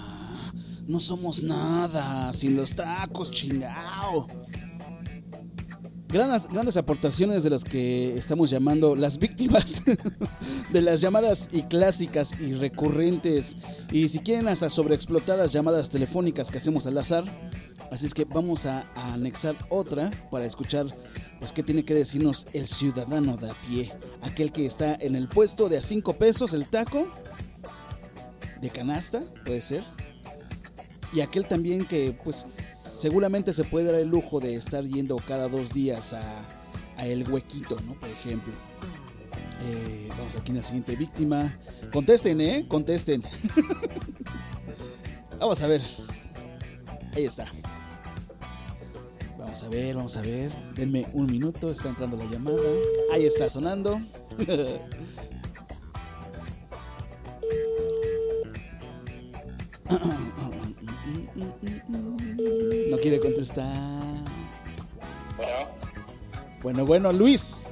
S2: No somos nada sin los tacos, chingao. Grandes aportaciones de las que estamos llamando las víctimas de las llamadas y clásicas y recurrentes, y si quieren hasta sobreexplotadas llamadas telefónicas que hacemos al azar. Así es que vamos a anexar otra para escuchar pues qué tiene que decirnos el ciudadano de a pie, aquel que está en el puesto de a 5 pesos el taco de canasta, puede ser, y aquel también que pues seguramente se puede dar el lujo de estar yendo cada 2 días a El Huequito, ¿no? Por ejemplo. Vamos aquí en la siguiente víctima. Contesten, contesten. Vamos a ver. Ahí está. Vamos a ver. Denme un minuto, está entrando la llamada. Ahí está sonando. No quiere contestar. Bueno, Luis.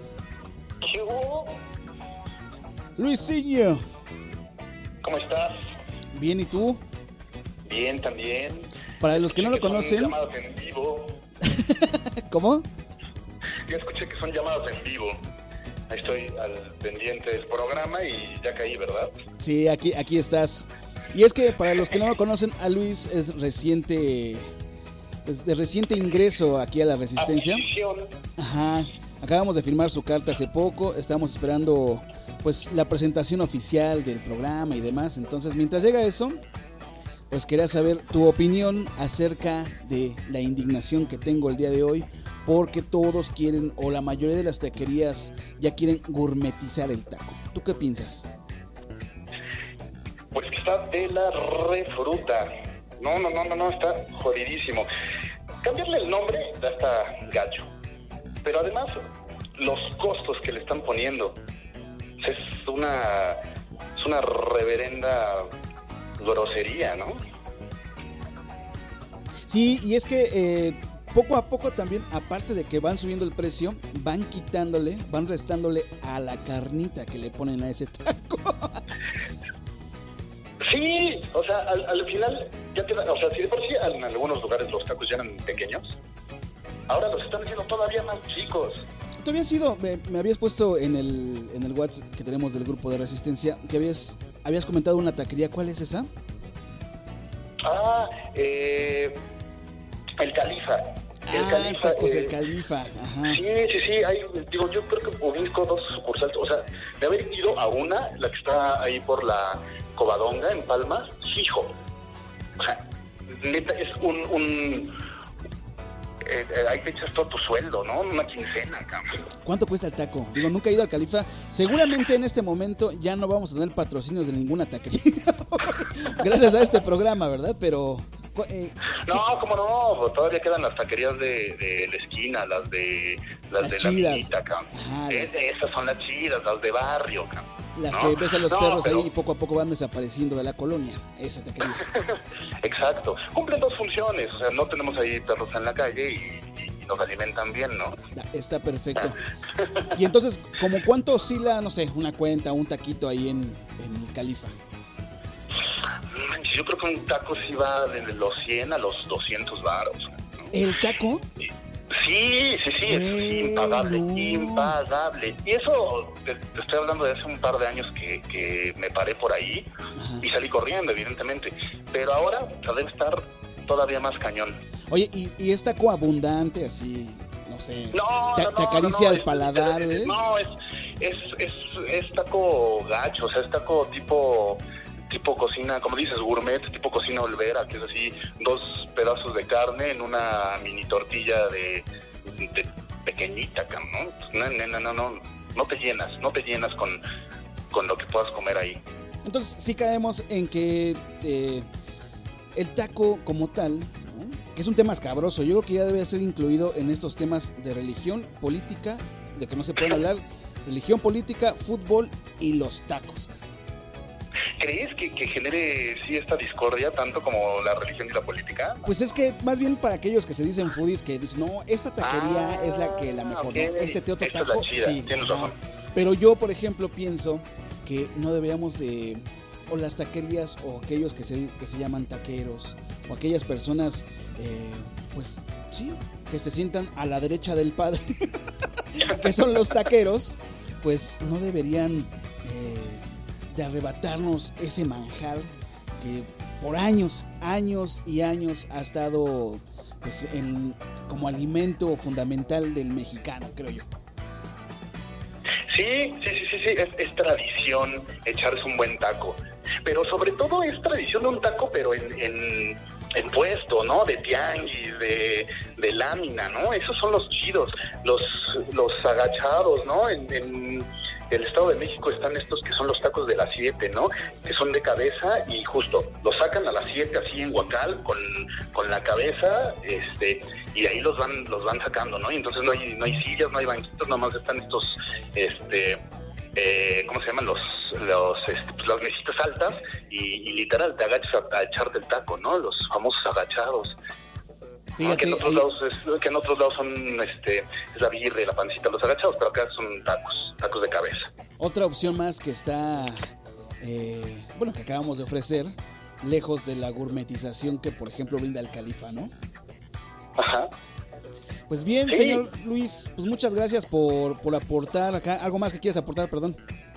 S2: Luisinho.
S8: ¿Cómo estás?
S2: Bien, ¿y tú?
S8: Bien, también.
S2: Para los que no lo conocen.
S8: Son llamados en vivo.
S2: ¿Cómo?
S8: Yo escuché que son llamados en vivo. Ahí estoy al pendiente del programa y ya caí, ¿verdad?
S2: Sí, aquí estás. Y es que para los que no lo conocen, a Luis es reciente, pues de reciente ingreso aquí a la Resistencia. Ajá. Acabamos de firmar su carta hace poco. Estamos esperando pues la presentación oficial del programa y demás. Entonces, mientras llega eso, pues quería saber tu opinión acerca de la indignación que tengo el día de hoy, porque todos quieren, o la mayoría de las taquerías ya quieren gourmetizar el taco. ¿Tú qué piensas?
S8: Pues que está de la refruta. No, está jodidísimo. Cambiarle el nombre ya está gacho. Pero además, los costos que le están poniendo es una reverenda grosería, ¿no?
S2: Sí, y es que poco a poco también, aparte de que van subiendo el precio, van restándole a la carnita que le ponen a ese taco.
S8: Sí, o sea, al final ya o sea, si de por sí en algunos lugares los tacos ya eran pequeños, ahora los están haciendo todavía más chicos.
S2: Tú habías sido, me habías puesto en el WhatsApp que tenemos del grupo de Resistencia, que habías comentado una taquería. ¿Cuál es esa?
S8: El Califa.
S2: Tacos El Califa. Ajá.
S8: Sí, yo creo que ubico 2 sucursales, o sea, de haber ido a una, la que está ahí por la Covadonga, en Palmas, hijo. O sea, neta, es ahí te echas todo tu sueldo, ¿no? Una quincena, cabrón.
S2: ¿Cuánto cuesta el taco? Digo, nunca he ido al Califa. Seguramente en este momento ya no vamos a tener patrocinios de ninguna taquería. Gracias a este programa, ¿verdad? Pero...
S8: no, cómo no, todavía quedan las taquerías de la esquina, las de la minita, cabrón. Esas son las chidas, las de barrio, cabrón.
S2: Las que ves a los perros ahí y poco a poco van desapareciendo de la colonia, esa taquería.
S8: Exacto, cumplen 2 funciones, o sea, no tenemos ahí perros en la calle y nos alimentan bien, ¿no?
S2: Está perfecto. Y entonces, ¿como cuánto oscila, no sé, una cuenta, un taquito ahí en el Califa?
S8: Yo creo que un taco sí va desde los 100 a los 200 varos, ¿no?
S2: ¿El taco?
S8: Sí, es impagable. Y eso, te estoy hablando de hace un par de años que me paré por ahí. Ajá. Y salí corriendo, evidentemente. Pero ahora debe estar todavía más cañón.
S2: Oye, ¿y es taco abundante, así, no sé? ¿Te acaricia el paladar?
S8: No, es taco gacho, o sea, es taco tipo cocina, como dices, gourmet, tipo cocina olvera, que es así, 2 pedazos de carne en una mini tortilla de pequeñita, ¿no? No te llenas con lo que puedas comer ahí.
S2: Entonces sí caemos en que el taco como tal, ¿no? Que es un tema escabroso, yo creo que ya debe ser incluido en estos temas de religión, política, de que no se pueden hablar, religión, política, fútbol y los tacos.
S8: ¿Crees que genere sí esta discordia tanto como la religión y la política?
S2: Pues es que más bien para aquellos que se dicen foodies, que dicen, no, esta taquería es la mejor, okay. ¿No? Este otro
S8: esta
S2: taco,
S8: es la chida,
S2: sí.
S8: Tienes razón.
S2: Pero yo, por ejemplo, pienso que no deberíamos de, o las taquerías, o aquellos que se llaman taqueros, o aquellas personas, pues sí, que se sientan a la derecha del padre, que son los taqueros, pues no deberían de arrebatarnos ese manjar que por años y años ha estado pues como alimento fundamental del mexicano, creo yo.
S8: Sí, es tradición echarse un buen taco, pero sobre todo es tradición de un taco, pero en puesto, ¿no? De tianguis, de lámina, ¿no? Esos son los chidos, los agachados, ¿no? En del Estado de México están estos que son los tacos de las 7, ¿no? Que son de cabeza y justo los sacan a las 7 así en guacal con la cabeza, y ahí los van sacando, ¿no? Y entonces no hay sillas, no hay banquitos, nomás están estos, ¿cómo se llaman? Las mesitas altas y literal te agachas a echarte el taco, ¿no? Los famosos agachados. Fíjate, que en otros lados son es la birria y la pancita, los agachados, pero acá son tacos de cabeza.
S2: Otra opción más que está, que acabamos de ofrecer, lejos de la gourmetización que por ejemplo brinda el Califa, ¿no?
S8: Ajá.
S2: Pues bien, sí. Señor Luis, pues muchas gracias por aportar acá. ¿Algo más que quieras aportar, perdón?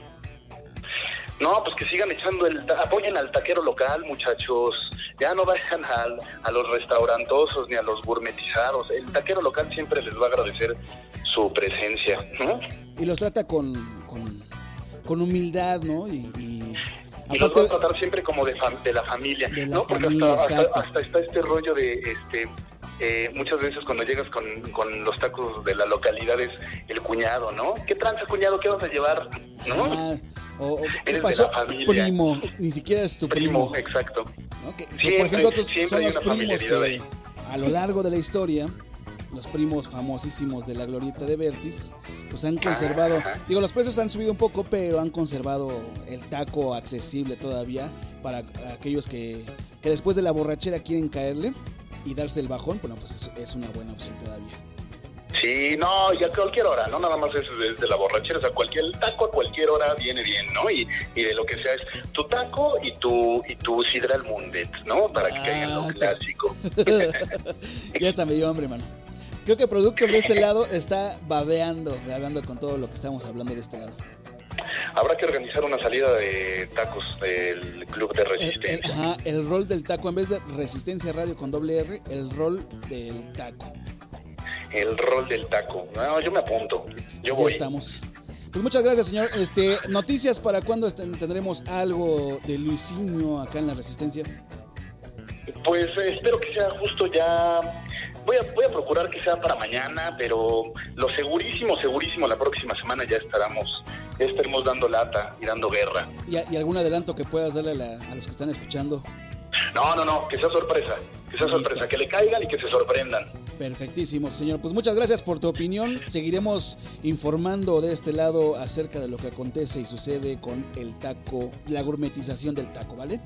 S8: No, pues que sigan apoyen al taquero local, muchachos. Ya no vayan a los restaurantosos ni a los gourmetizados. El taquero local siempre les va a agradecer su presencia, ¿no?
S2: Y los trata con humildad, ¿no?
S8: Y los va a tratar siempre como de la familia, ¿no? Porque hasta está este rollo de muchas veces cuando llegas con los tacos de la localidad es el cuñado, ¿no? ¿Qué tranza, cuñado? ¿Qué vas a llevar? ¿No?
S2: ¿Qué pasó? Primo, ni siquiera es tu primo.
S8: Exacto.
S2: ¿No? Que, por ejemplo, son los primos que a lo largo de la historia, los primos famosísimos de la glorieta de Vertis, pues han conservado, los precios han subido un poco, pero han conservado el taco accesible todavía para aquellos que después de la borrachera quieren caerle y darse el bajón. Bueno, pues es una buena opción todavía.
S8: Sí, no, y a cualquier hora, no nada más es desde la borrachera, o sea, el taco a cualquier hora viene bien, ¿no? Y de lo que sea es tu taco y tu sidra al mundet, ¿no? Para que caigan lo clásico.
S2: Ya está medio hambre, mano. Creo que Productor de este lado está babeando con todo lo que estamos hablando de este lado.
S8: Habrá que organizar una salida de tacos del Club de Resistencia.
S2: El rol del taco, en vez de Resistencia Radio con doble R, el rol del taco.
S8: El rol del taco. No, yo me apunto. Yo
S2: voy. Ya estamos. Pues muchas gracias, señor. Noticias para cuándo tendremos algo de Luisinho acá en la Resistencia.
S8: Pues espero que sea justo ya. Voy a procurar que sea para mañana, pero lo segurísimo, la próxima semana ya estaremos dando lata y dando guerra.
S2: ¿Y algún adelanto que puedas darle a los que están escuchando?
S8: No, que sea sorpresa. Que le caigan y que se sorprendan.
S2: Perfectísimo, señor. Pues muchas gracias por tu opinión. Seguiremos informando de este lado acerca de lo que acontece y sucede con el taco, la gourmetización del taco, ¿vale?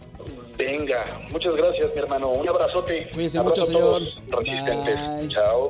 S8: Venga, muchas gracias, mi hermano. Un abrazote.
S2: Cuídense mucho, señor.
S8: Resistentes. Bye. Chao.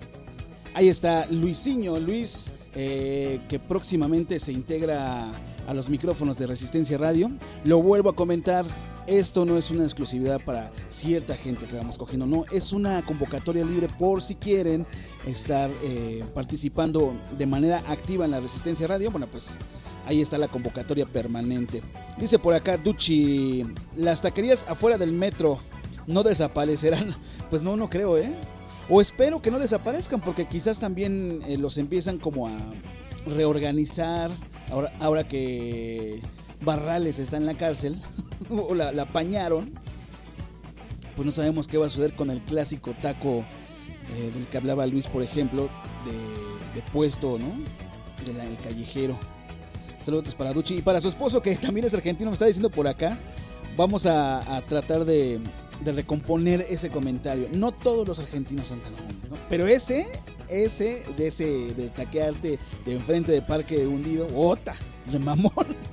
S2: Ahí está Luisinho, Luis, que próximamente se integra a los micrófonos de Resistencia Radio. Lo vuelvo a comentar. Esto no es una exclusividad para cierta gente que vamos cogiendo, no, es una convocatoria libre por si quieren estar participando de manera activa en la Resistencia Radio. Bueno, pues ahí está la convocatoria permanente. Dice por acá Duchi, las taquerías afuera del metro no desaparecerán. Pues no creo, o espero que no desaparezcan, porque quizás también los empiezan como a reorganizar ahora que Barrales está en la cárcel o la apañaron. Pues no sabemos qué va a suceder con el clásico taco del que hablaba Luis, por ejemplo, de puesto, ¿no? El callejero. Saludos para Duchi y para su esposo, que también es argentino, me está diciendo por acá. Vamos a tratar de recomponer ese comentario. No todos los argentinos son tan jóvenes, ¿no? Pero ese de taquearte de enfrente del Parque de Hundido, ¡ota! ¡De mamón!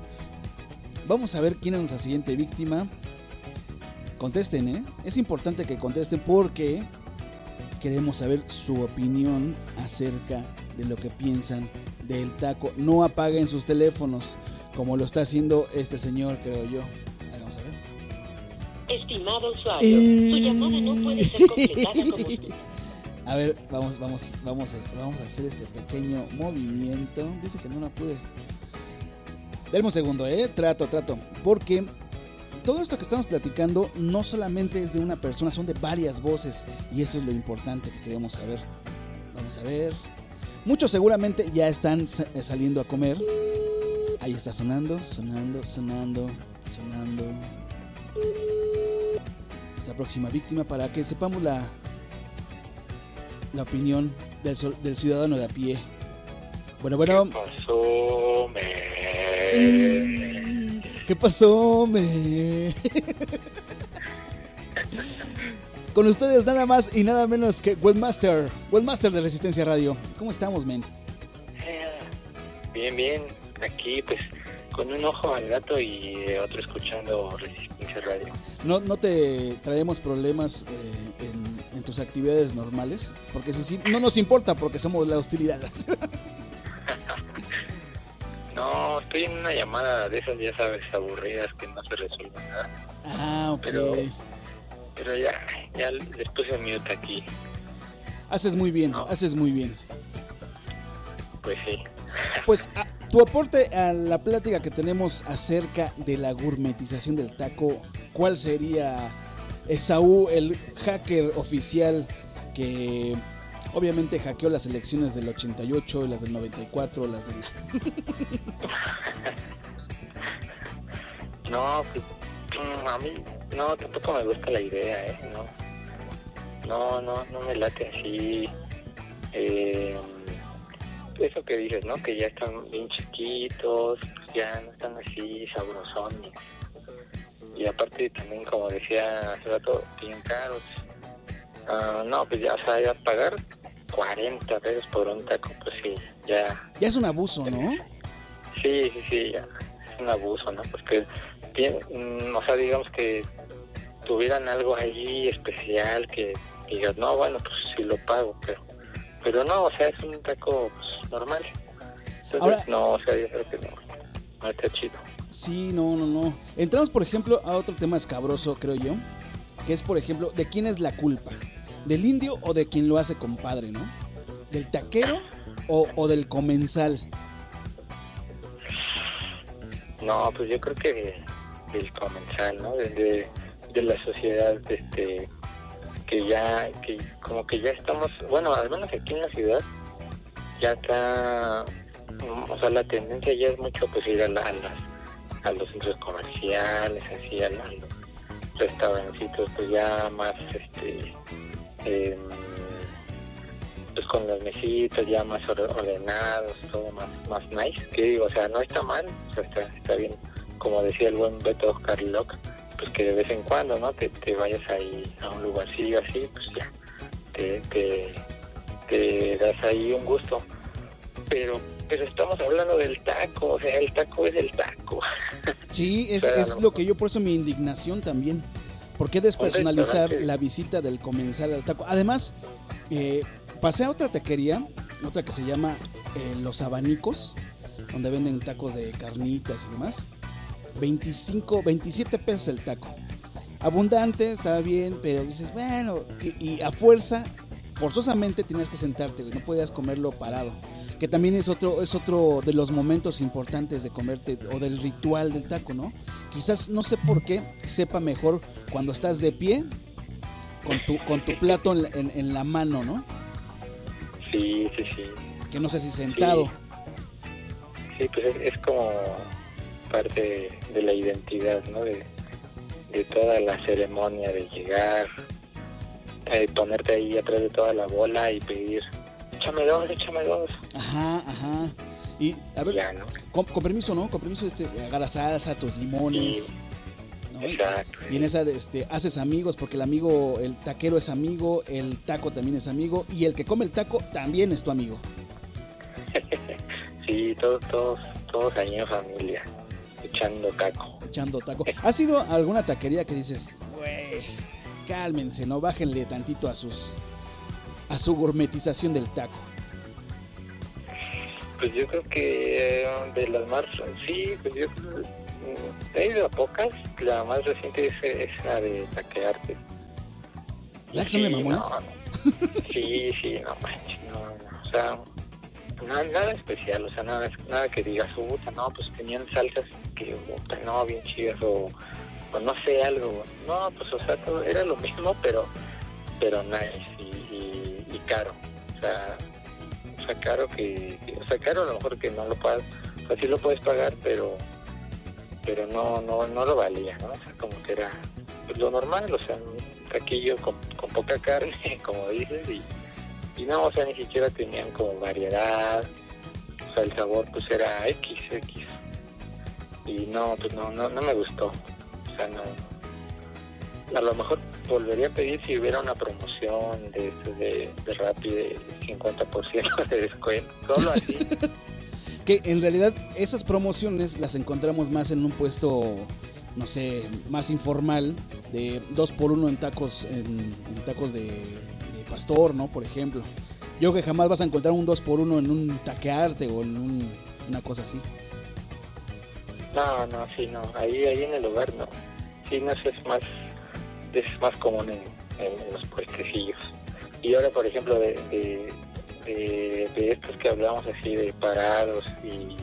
S2: Vamos a ver quién es nuestra siguiente víctima. Contesten, Es importante que contesten porque queremos saber su opinión acerca de lo que piensan del taco. No apaguen sus teléfonos como lo está haciendo este señor, creo yo. Vamos a ver.
S10: Estimado usuario, su llamada no puede ser completada como...
S2: A ver, vamos a hacer este pequeño movimiento. Dice que no la pude. Denme un segundo, trato, porque todo esto que estamos platicando no solamente es de una persona, son de varias voces, y eso es lo importante que queremos saber. Vamos a ver. Muchos seguramente ya están saliendo a comer. Ahí está sonando. Nuestra próxima víctima, para que sepamos la opinión del ciudadano de a pie. Bueno.
S8: ¿Qué pasó, men?
S2: ¿Qué pasó, me? Con ustedes nada más y nada menos que Webmaster de Resistencia Radio. ¿Cómo estamos, men?
S11: Bien, aquí pues con un ojo al gato y otro escuchando Resistencia Radio.
S2: ¿No te traemos problemas en tus actividades normales? Porque si no nos importa porque somos la hostilidad.
S11: No, estoy en una llamada de esas, ya sabes, aburridas que no se resuelven nada.
S2: Ah, ok.
S11: Pero ya les puse mute aquí.
S2: Haces muy bien, ¿no? Haces muy bien.
S11: Pues sí.
S2: Pues tu aporte a la plática que tenemos acerca de la gourmetización del taco, ¿cuál sería, Esaú, el hacker oficial que obviamente hackeó las elecciones del 88, las del 94, las del...
S11: No, pues a mí no, tampoco me gusta la idea, no me late así. Eso que dices, ¿no? Que ya están bien chiquitos, ya no están así sabrosones. Y aparte también, como decía hace rato, bien caros. No, pues ya, o sea, ya pagar 40 pesos por un taco, pues sí, ya...
S2: Ya es un abuso, ¿no?
S11: Sí, ya es un abuso, ¿no? Porque, o sea, digamos que tuvieran algo allí especial que digas, no, bueno, pues sí lo pago, pero no, o sea, es un taco pues, normal. Entonces, ahora, no, o sea, yo creo que no está chido.
S2: Sí, no. Entramos, por ejemplo, a otro tema escabroso, creo yo, que es, por ejemplo, ¿de quién es la culpa? ¿Del indio o de quien lo hace compadre, no? ¿Del taquero o del comensal?
S11: No, pues yo creo que del comensal, ¿no? De la sociedad, que como que ya estamos, bueno, al menos aquí en la ciudad, ya está, o sea, la tendencia ya es mucho pues ir a los centros comerciales, así a los restaurancitos, pues ya más, pues con las mesitas ya más ordenados, todo más nice, que digo, o sea, no está mal, o sea, está bien, como decía el buen Beto Carlock, pues que de vez en cuando, ¿no? Te vayas ahí a un lugarcillo así, pues ya, te das ahí un gusto, pero estamos hablando del taco, o sea, el taco es el taco. Sí,
S2: es lo que yo, por eso mi indignación también. ¿Por qué despersonalizar la visita del comensal al taco? Además, pasé a otra taquería, otra que se llama Los Abanicos, donde venden tacos de carnitas y demás. 27 pesos el taco. Abundante, estaba bien, pero dices, bueno, y a forzosamente tienes que sentarte, no podías comerlo parado. Que también es otro de los momentos importantes de comerte, o del ritual del taco, ¿no? Quizás, no sé por qué, sepa mejor cuando estás de pie, con tu plato en la mano, ¿no?
S11: Sí.
S2: Que no sé si sentado.
S11: Sí, pues es como parte de la identidad, ¿no? De toda la ceremonia de llegar, ponerte ahí atrás de toda la bola y pedir, échame dos.
S2: Ajá. Y a ver,
S11: ya, ¿no?
S2: con permiso, ¿no? Con permiso, agarras salsa, tus limones.
S11: Sí.
S2: ¿No?
S11: Exacto.
S2: Y en esa haces amigos, porque el taquero es amigo, el taco también es amigo, y el que come el taco también es tu amigo.
S11: Sí, todos ahí en familia, echando taco.
S2: ¿Has ido a alguna taquería que dices, güey, cálmense, no, bájenle tantito a su gourmetización del taco?
S11: Pues yo creo que de las más, sí, pues yo he ido a pocas, la más reciente es la de Taquearte.
S2: ¿La que son de mamones?
S11: No. Sí, no manches, no, o sea, nada especial, o sea, nada que digas, no, pues tenían salsas que, no, bien chidas, o no sé, algo, no, pues, o sea, todo era lo mismo, pero nice y caro, o sea, caro caro a lo mejor que no lo puedas, o sea, sí lo puedes pagar, pero no lo valía, ¿no? O sea, como que era pues, lo normal, o sea, un taquillo con poca carne, como dices, y no, o sea, ni siquiera tenían como variedad, o sea, el sabor pues era X. y no, pues no me gustó. O sea, no. A lo mejor volvería a pedir si hubiera una promoción de Rappi de 50% de descuento, solo así.
S2: Que en realidad esas promociones las encontramos más en un puesto, no sé, más informal, de 2x1 en tacos, en tacos de pastor, ¿no? Por ejemplo. Yo creo que jamás vas a encontrar un 2x1 en un taquearte o en una cosa así.
S11: No, sí, no. Ahí en el lugar no. Sí, no, eso es más común en los puestecillos. Y ahora, por ejemplo, de estos que hablamos así de parados y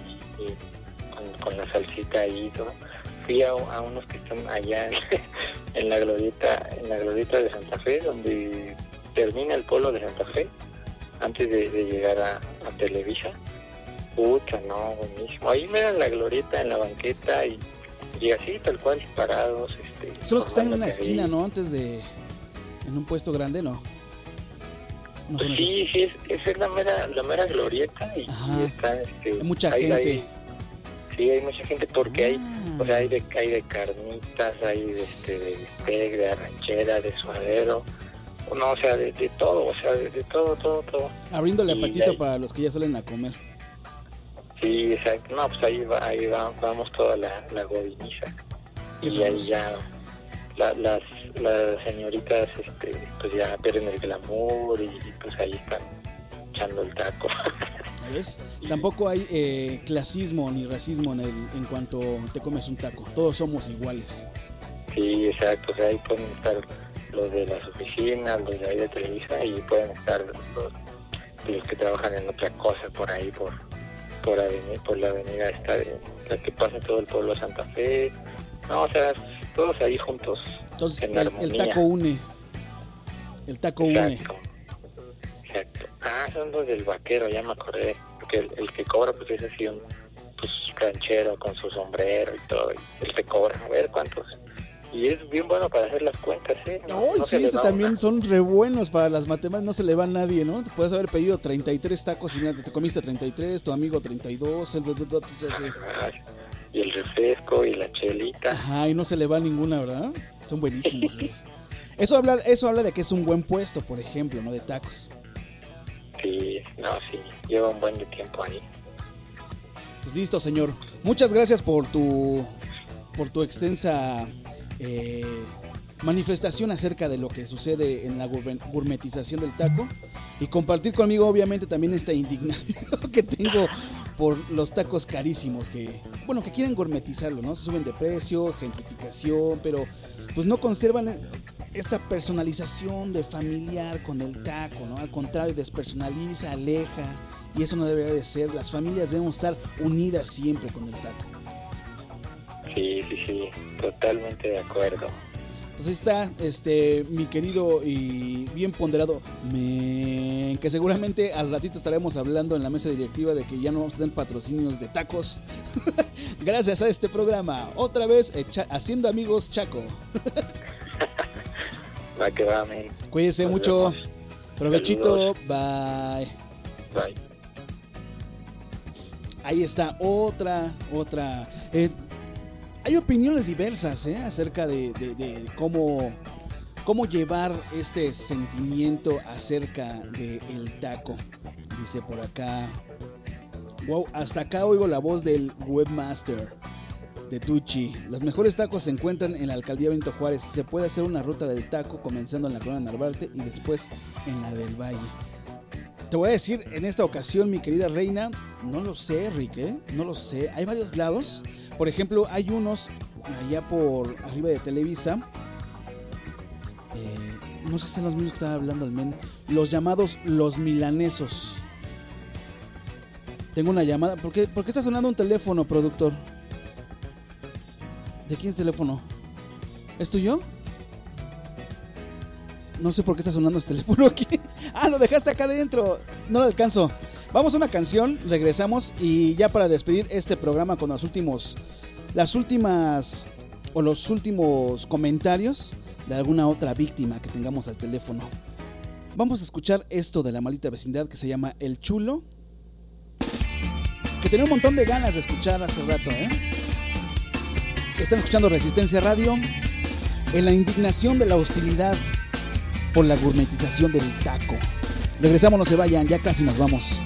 S11: con la salsita ahí y todo, fui a unos que están allá en la glorieta de Santa Fe, donde termina el polo de Santa Fe, antes de llegar a Televisa. Puta, no, buenísimo. Ahí me dan la glorieta en la banqueta y así tal cual, parados.
S2: Son los que están en una esquina, ¿no? Antes de... en un puesto grande, ¿no?
S11: No pues sí, es la mera glorieta y están...
S2: hay mucha gente.
S11: Sí, hay mucha gente porque hay de carnitas, hay de bistec, de arrachera, de suadero, no, o sea, de todo, o sea, de todo.
S2: Abriendo el apetito para los que ya salen a comer.
S11: Sí, exacto. No, pues ahí vamos toda la godiniza. Y ahí ya las señoritas pues ya pierden el glamour y pues ahí están echando el taco.
S2: ¿Ves? Tampoco hay clasismo ni racismo en cuanto te comes un taco. Todos somos iguales.
S11: Sí, exacto. O sea, ahí pueden estar los de las oficinas, los de ahí de Televisa, y pueden estar los que trabajan en otra cosa por ahí, por la avenida esta de la que pasa todo el pueblo de Santa Fe. No, o sea, todos ahí juntos.
S2: Entonces
S11: en armonía.
S2: El taco une. El taco une.
S11: Exacto. Son los del vaquero, ya me acordé. Porque el que cobra pues es así un ranchero con su sombrero y todo. Y él te cobra, a ver cuántos. Y es bien bueno para hacer las cuentas, ¿eh? No
S2: sí, eso también son re buenos para las matemáticas, no se le va a nadie, ¿no? Te puedes haber pedido 33 tacos y mira, te comiste 33, tu amigo 32,
S11: y el refresco y la chelita.
S2: Ajá, y no se le va ninguna, ¿verdad? Son buenísimos esos. Eso habla de que es un buen puesto, por ejemplo, ¿no? De tacos.
S11: Sí, lleva un buen de tiempo ahí.
S2: Pues listo, señor. Muchas gracias por tu extensa manifestación acerca de lo que sucede en la gourmetización del taco y compartir conmigo obviamente también esta indignación que tengo por los tacos carísimos que quieren gourmetizarlo, ¿no? Se suben de precio, gentrificación, pero pues no conservan esta personalización de familiar con el taco, ¿no? Al contrario, despersonaliza, aleja, y eso no debería de ser. Las familias deben estar unidas siempre con el taco.
S11: Sí, totalmente de acuerdo.
S2: Pues ahí está, mi querido y bien ponderado que seguramente al ratito estaremos hablando en la mesa directiva de que ya no vamos a tener patrocinios de tacos gracias a este programa. Otra vez haciendo amigos Chaco.
S11: Va que va, man.
S2: Cuídense mucho. Provechito. Bye. Ahí está otra. Hay opiniones diversas acerca de cómo llevar este sentimiento acerca del taco. Dice por acá, wow, hasta acá oigo la voz del webmaster de Tucci. Los mejores tacos se encuentran en la alcaldía Benito Juárez. Se puede hacer una ruta del taco comenzando en la colonia Narvarte y después en la del Valle. Te voy a decir en esta ocasión, mi querida reina, no lo sé, Rick, no lo sé. Hay varios lados. Por ejemplo, hay unos allá por arriba de Televisa. No sé si son los mismos que estaba hablando el men. Los llamados Los Milanesos. Tengo una llamada. ¿Por qué está sonando un teléfono, productor? ¿De quién es el teléfono? ¿Es tuyo? No sé por qué está sonando este teléfono aquí. Lo dejaste acá adentro. No lo alcanzo. Vamos a una canción, regresamos y ya para despedir este programa con los últimos comentarios de alguna otra víctima que tengamos al teléfono. Vamos a escuchar esto de La Maldita Vecindad que se llama El Chulo, que tenía un montón de ganas de escuchar hace rato, Están escuchando Resistencia Radio en la indignación de la hostilidad por la gourmetización del taco. Regresamos, no se vayan, ya casi nos vamos.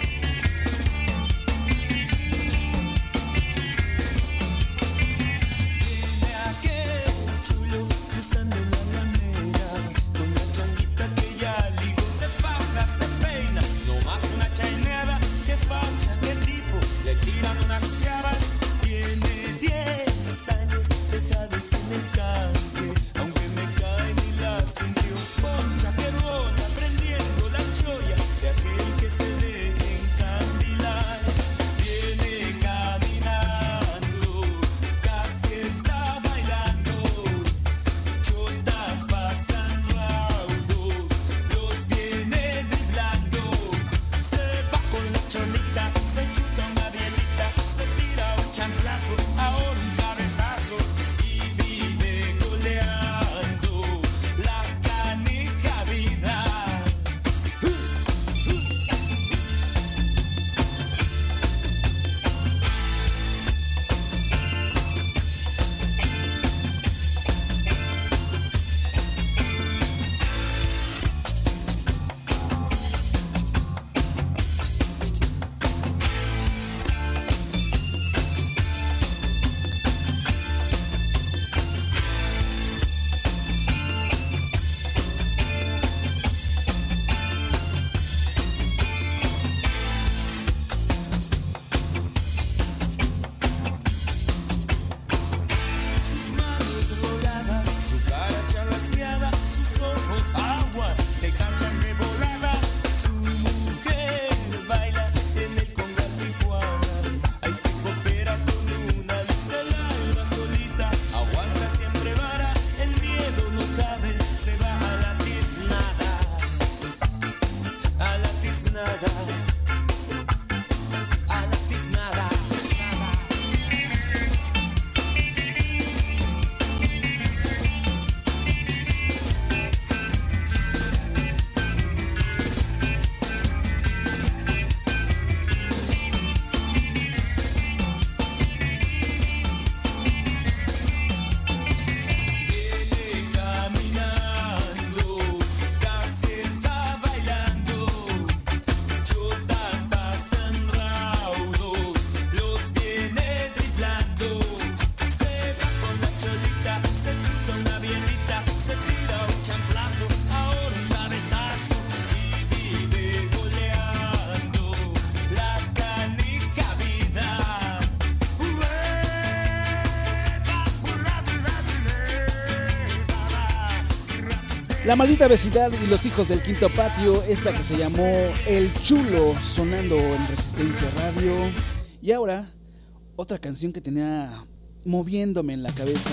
S2: La Maldita Vecindad y Los Hijos del Quinto Patio, esta que se llamó El Chulo, sonando en Resistencia Radio. Y ahora, otra canción que tenía moviéndome en la cabeza.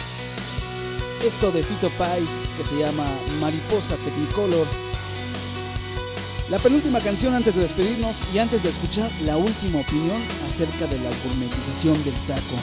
S2: Esto de Fito Páez, que se llama Mariposa Technicolor. La penúltima canción antes de despedirnos y antes de escuchar la última opinión acerca de la gourmetización del taco.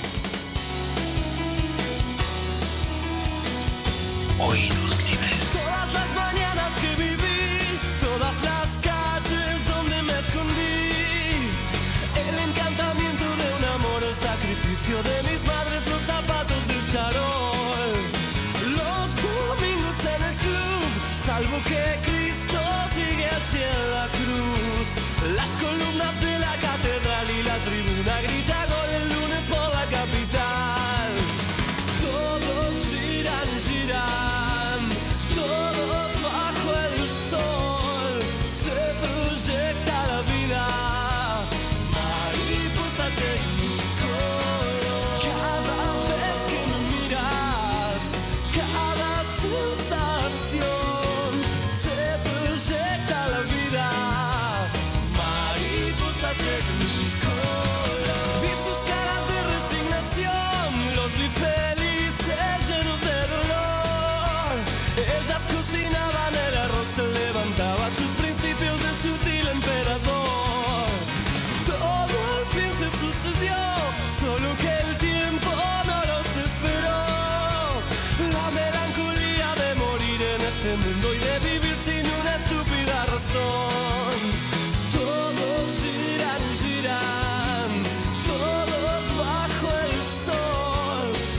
S9: Oídos libres.
S5: Todas las mañanas que viví, todas las calles donde me escondí, el encantamiento de un amor, el sacrificio de mis madres, los zapatos de charol, los domingos en el club, salvo que Cristo sigue hacia la cruz, las columnas de la catedral y la tribuna grita gol el lunes por la capital. Todos giran, giran, todos bajo el sol, se proyecta la vida, mariposa Technicolor. Cada vez que me miras, cada sensación, se proyecta la vida, mariposa Technicolor. Vi sus caras de resignación, los vi felices, llenos de dolor. Ellas cocinaban el arroz, se levantaba sus principios de sutil emperador. Todo al fin se sucedió, solo que el tiempo no los esperó. La melancolía de morir en este mundo y de vivir sin una estúpida razón. Todos giran, giran, todos bajo el sol,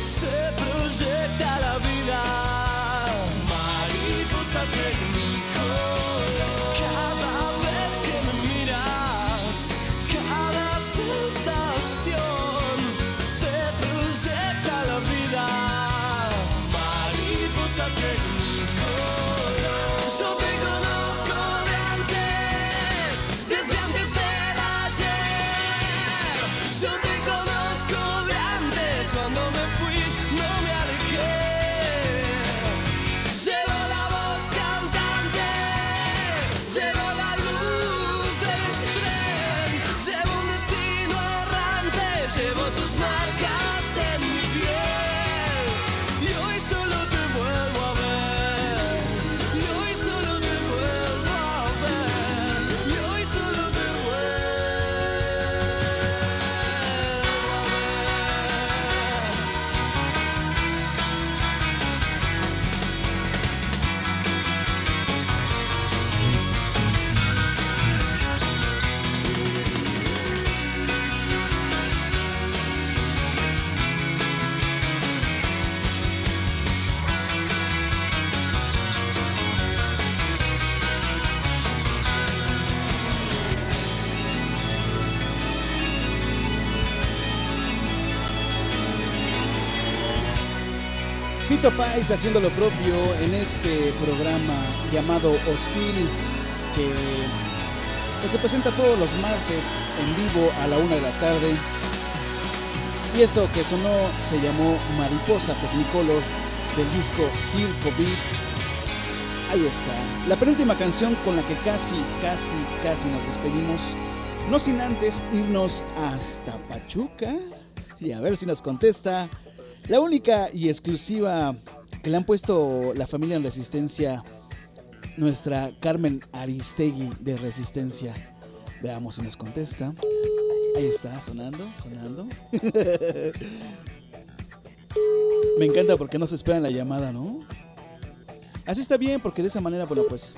S2: Fito Páez haciendo lo propio en este programa llamado Hostil, que pues se presenta todos los martes en vivo a la 1 de la tarde. Y esto que sonó se llamó Mariposa Technicolor del disco Circo Beat. Ahí está, la penúltima canción con la que casi nos despedimos. No sin antes irnos hasta Pachuca y a ver si nos contesta la única y exclusiva que le han puesto la familia en Resistencia, nuestra Carmen Aristegui de Resistencia. Veamos si nos contesta. Ahí está, sonando. Me encanta porque no se espera en la llamada, ¿no? Así está bien, porque de esa manera, bueno, pues...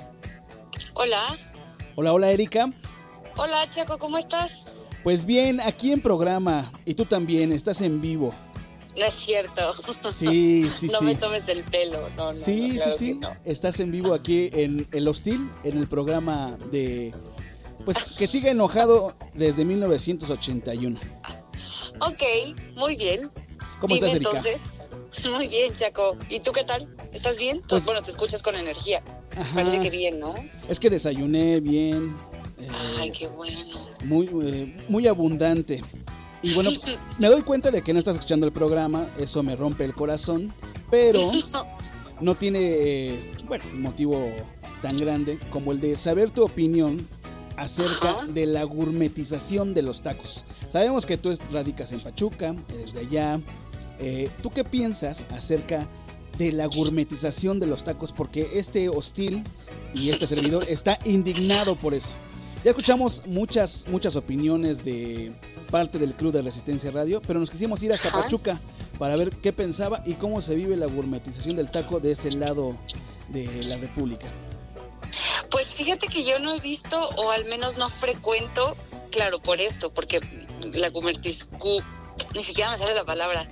S2: Hola, Erika.
S12: Hola, Chaco, ¿cómo estás?
S2: Pues bien, aquí en programa, y tú también, estás en vivo.
S12: No es cierto.
S2: Sí.
S12: No me tomes el pelo. No,
S2: sí. No. Estás en vivo aquí en El Hostil, en el programa de... Pues que sigue enojado desde 1981.
S12: Ok, muy bien.
S2: ¿Cómo estás, Erika?
S12: Entonces, muy bien, Chaco. ¿Y tú qué tal? ¿Estás bien?
S2: Pues,
S12: bueno, te escuchas con energía.
S2: Ajá.
S12: Parece que bien, ¿no?
S2: Es que desayuné bien.
S12: Ay, qué bueno.
S2: Muy abundante. Y bueno, pues, me doy cuenta de que no estás escuchando el programa. Eso me rompe el corazón. Pero no tiene, motivo tan grande como el de saber tu opinión acerca de la gourmetización de los tacos. Sabemos que tú radicas en Pachuca, desde allá. ¿Tú qué piensas acerca de la gourmetización de los tacos? Porque este Hostil y este servidor está indignado por eso. Ya escuchamos muchas opiniones de parte del Club de Resistencia Radio, pero nos quisimos ir hasta Pachuca para ver qué pensaba y cómo se vive la gourmetización del taco de ese lado de la República.
S12: Pues fíjate que yo no he visto, o al menos no frecuento, claro, por esto, porque la ni siquiera me sale la palabra,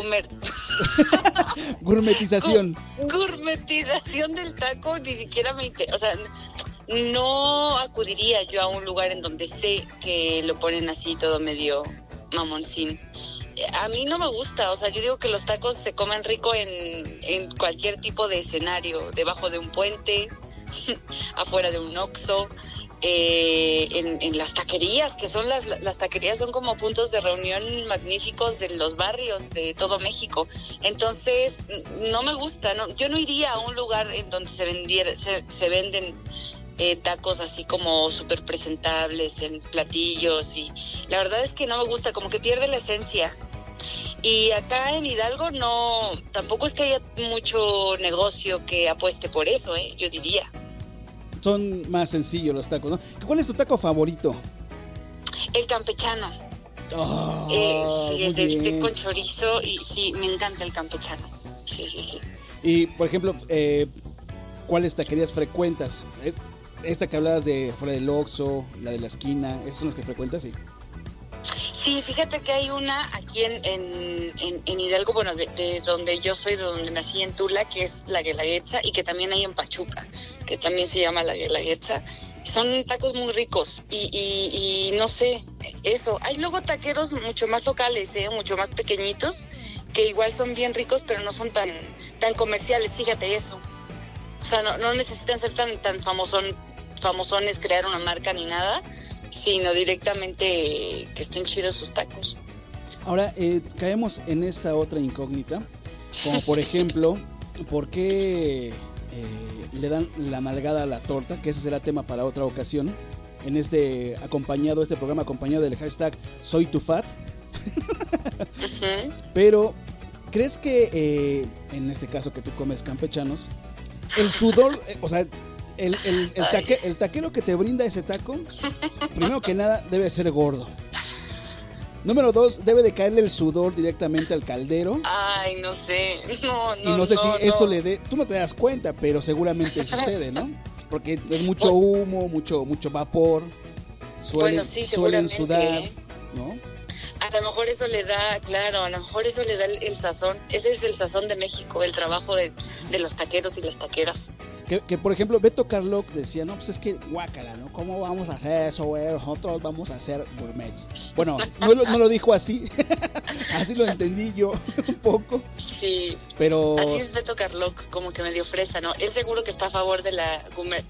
S2: gourmetización.
S12: Gourmetización del taco, ni siquiera me interesa, o sea, no acudiría yo a un lugar en donde sé que lo ponen así todo medio mamoncín. A mí no me gusta, o sea, yo digo que los tacos se comen rico en cualquier tipo de escenario, debajo de un puente, afuera de un Oxxo, en las taquerías, que son las taquerías son como puntos de reunión magníficos de los barrios de todo México. Entonces, no me gusta, yo no iría a un lugar en donde se venden tacos así como súper presentables en platillos, y la verdad es que no me gusta, como que pierde la esencia. Y acá en Hidalgo tampoco es que haya mucho negocio que apueste por eso, yo diría.
S2: Son más sencillos los tacos, ¿no? ¿Cuál es tu taco favorito?
S12: El campechano.
S2: Sí,
S12: el de bistec con chorizo, y sí, me encanta el campechano. Sí.
S2: Y, por ejemplo, ¿cuáles taquerías frecuentas? Esta que hablabas de fuera del Oxxo, la de la esquina, ¿esas son las que frecuentas?
S12: Sí, fíjate que hay una aquí en Hidalgo, bueno, de donde yo soy, de donde nací, en Tula, que es la Guelaguetza, y que también hay en Pachuca, que también se llama la Guelaguetza. Son tacos muy ricos y no sé, eso. Hay luego taqueros mucho más locales, mucho más pequeñitos, que igual son bien ricos, pero no son tan comerciales, fíjate eso. O sea, no necesitan ser tan famosones, crear una marca ni nada, sino directamente que estén chidos sus tacos.
S2: Ahora, caemos en esta otra incógnita, como por ejemplo, ¿por qué le dan la nalgada a la torta? Que ese será tema para otra ocasión, en este programa acompañado del hashtag Soy tu Fat. Pero, ¿crees que en este caso que tú comes campechanos, el sudor, o sea, el taquero que te brinda ese taco, primero que nada, debe ser gordo. Número 2, debe de caerle el sudor directamente al caldero.
S12: Ay, no sé.
S2: Y no sé si eso le dé... Tú no te das cuenta, pero seguramente sucede, ¿no? Porque es mucho humo, mucho vapor. Suelen sudar, ¿no?
S12: A lo mejor eso le da, claro, a lo mejor eso le da el sazón. Ese es el sazón de México, el trabajo de los taqueros y las taqueras.
S2: Que por ejemplo, Beto Carlock decía, no, pues es que guácala, ¿no? ¿Cómo vamos a hacer eso, güey? Nosotros vamos a hacer gourmets. Bueno, no lo dijo así. Así lo entendí yo un poco.
S12: Sí.
S2: Pero...
S12: así es Beto Carlock, como que medio fresa, ¿no? Él seguro que está a favor de la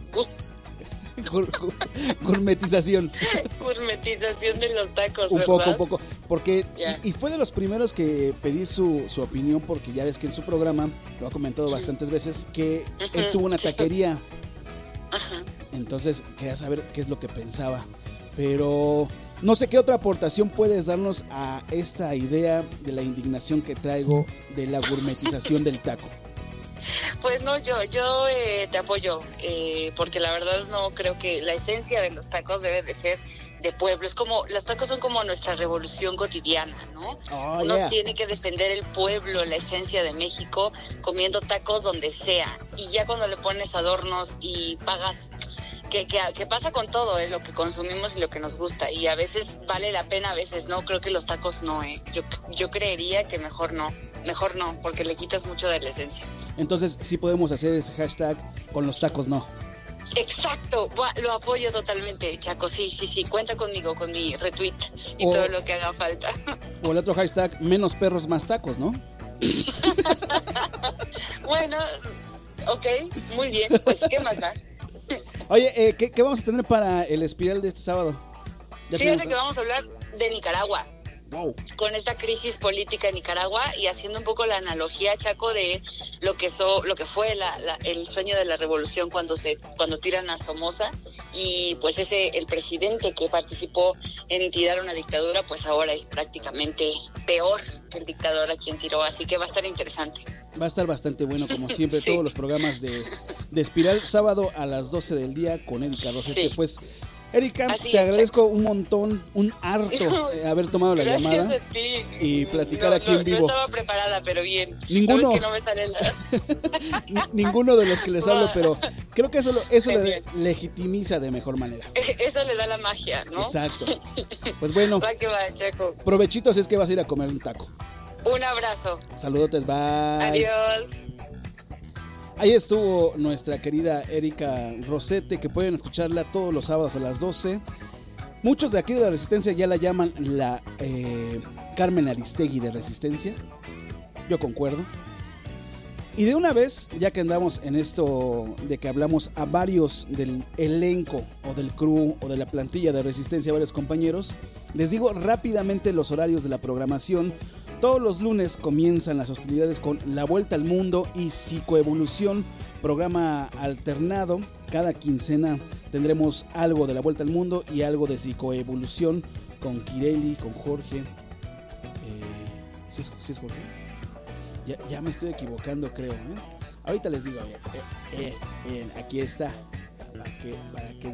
S2: gourmetización.
S12: Gourmetización de los tacos,
S2: un
S12: ¿verdad?
S2: poco. Porque,
S12: Yeah.
S2: y fue de los primeros que pedí su opinión, porque ya ves que en su programa, lo ha comentado bastantes veces, que él tuvo una taquería.
S12: Ajá.
S2: Entonces, quería saber qué es lo que pensaba. Pero no sé qué otra aportación puedes darnos a esta idea de la indignación que traigo de la gourmetización del taco.
S12: Pues no, yo te apoyo, porque la verdad no creo que la esencia de los tacos debe de ser de pueblo. Es como, los tacos son como nuestra revolución cotidiana, ¿no?
S2: Oh,
S12: Uno
S2: yeah.
S12: tiene que defender el pueblo, la esencia de México, comiendo tacos donde sea. Y ya cuando le pones adornos y pagas, que pasa con todo, lo que consumimos y lo que nos gusta. Y a veces vale la pena, a veces no. Creo que los tacos no, Yo creería que mejor no, porque le quitas mucho de la esencia.
S2: Entonces, sí podemos hacer ese hashtag con los tacos, no.
S12: Exacto, lo apoyo totalmente, Chaco, sí, cuenta conmigo, con mi retweet y todo lo que haga falta.
S2: O el otro hashtag, menos perros, más tacos, ¿no?
S12: Bueno, ok, muy bien, pues, ¿qué más da?
S2: Oye, ¿qué vamos a tener para el espiral de este sábado?
S12: Fíjate que vamos a hablar de Nicaragua.
S2: Wow.
S12: Con esta crisis política en Nicaragua y haciendo un poco la analogía, Chaco, de lo que fue el sueño de la revolución cuando tiran a Somoza, y pues el presidente que participó en tirar una dictadura, pues ahora es prácticamente peor que el dictador a quien tiró, así que va a estar interesante.
S2: Va a estar bastante bueno, como siempre,
S12: Sí.
S2: todos los programas de Espiral, sábado a las 12 del día con Erika Rosete.
S12: Sí.
S2: Pues, Erika,
S12: Así
S2: te
S12: es,
S2: agradezco un montón, un harto haber tomado la
S12: Gracias
S2: llamada
S12: a ti.
S2: y platicar aquí en vivo.
S12: No estaba preparada, pero bien.
S2: Ninguno.
S12: Sabes que no me sale nada.
S2: Ninguno de los que les hablo, pero creo que eso le
S12: Genial.
S2: legitimiza de mejor manera.
S12: Eso le da la magia, ¿no?
S2: Exacto. Pues bueno,
S12: Va que va, Chaco.
S2: provechito si es que vas a ir a comer un taco.
S12: Un abrazo.
S2: Saludotes, bye.
S12: Adiós.
S2: Ahí estuvo nuestra querida Erika Rosete, que pueden escucharla todos los sábados a las 12. Muchos de aquí de la Resistencia ya la llaman la Carmen Aristegui de Resistencia. Yo concuerdo. Y de una vez, ya que andamos en esto de que hablamos a varios del elenco o del crew o de la plantilla de Resistencia, varios compañeros, les digo rápidamente los horarios de la programación. Todos los lunes comienzan las hostilidades con La Vuelta al Mundo y Psicoevolución, programa alternado. Cada quincena tendremos algo de La Vuelta al Mundo y algo de Psicoevolución con Kireli, con Jorge. ¿Sí es Jorge? Ya me estoy equivocando, creo. Ahorita les digo. Aquí está. Para que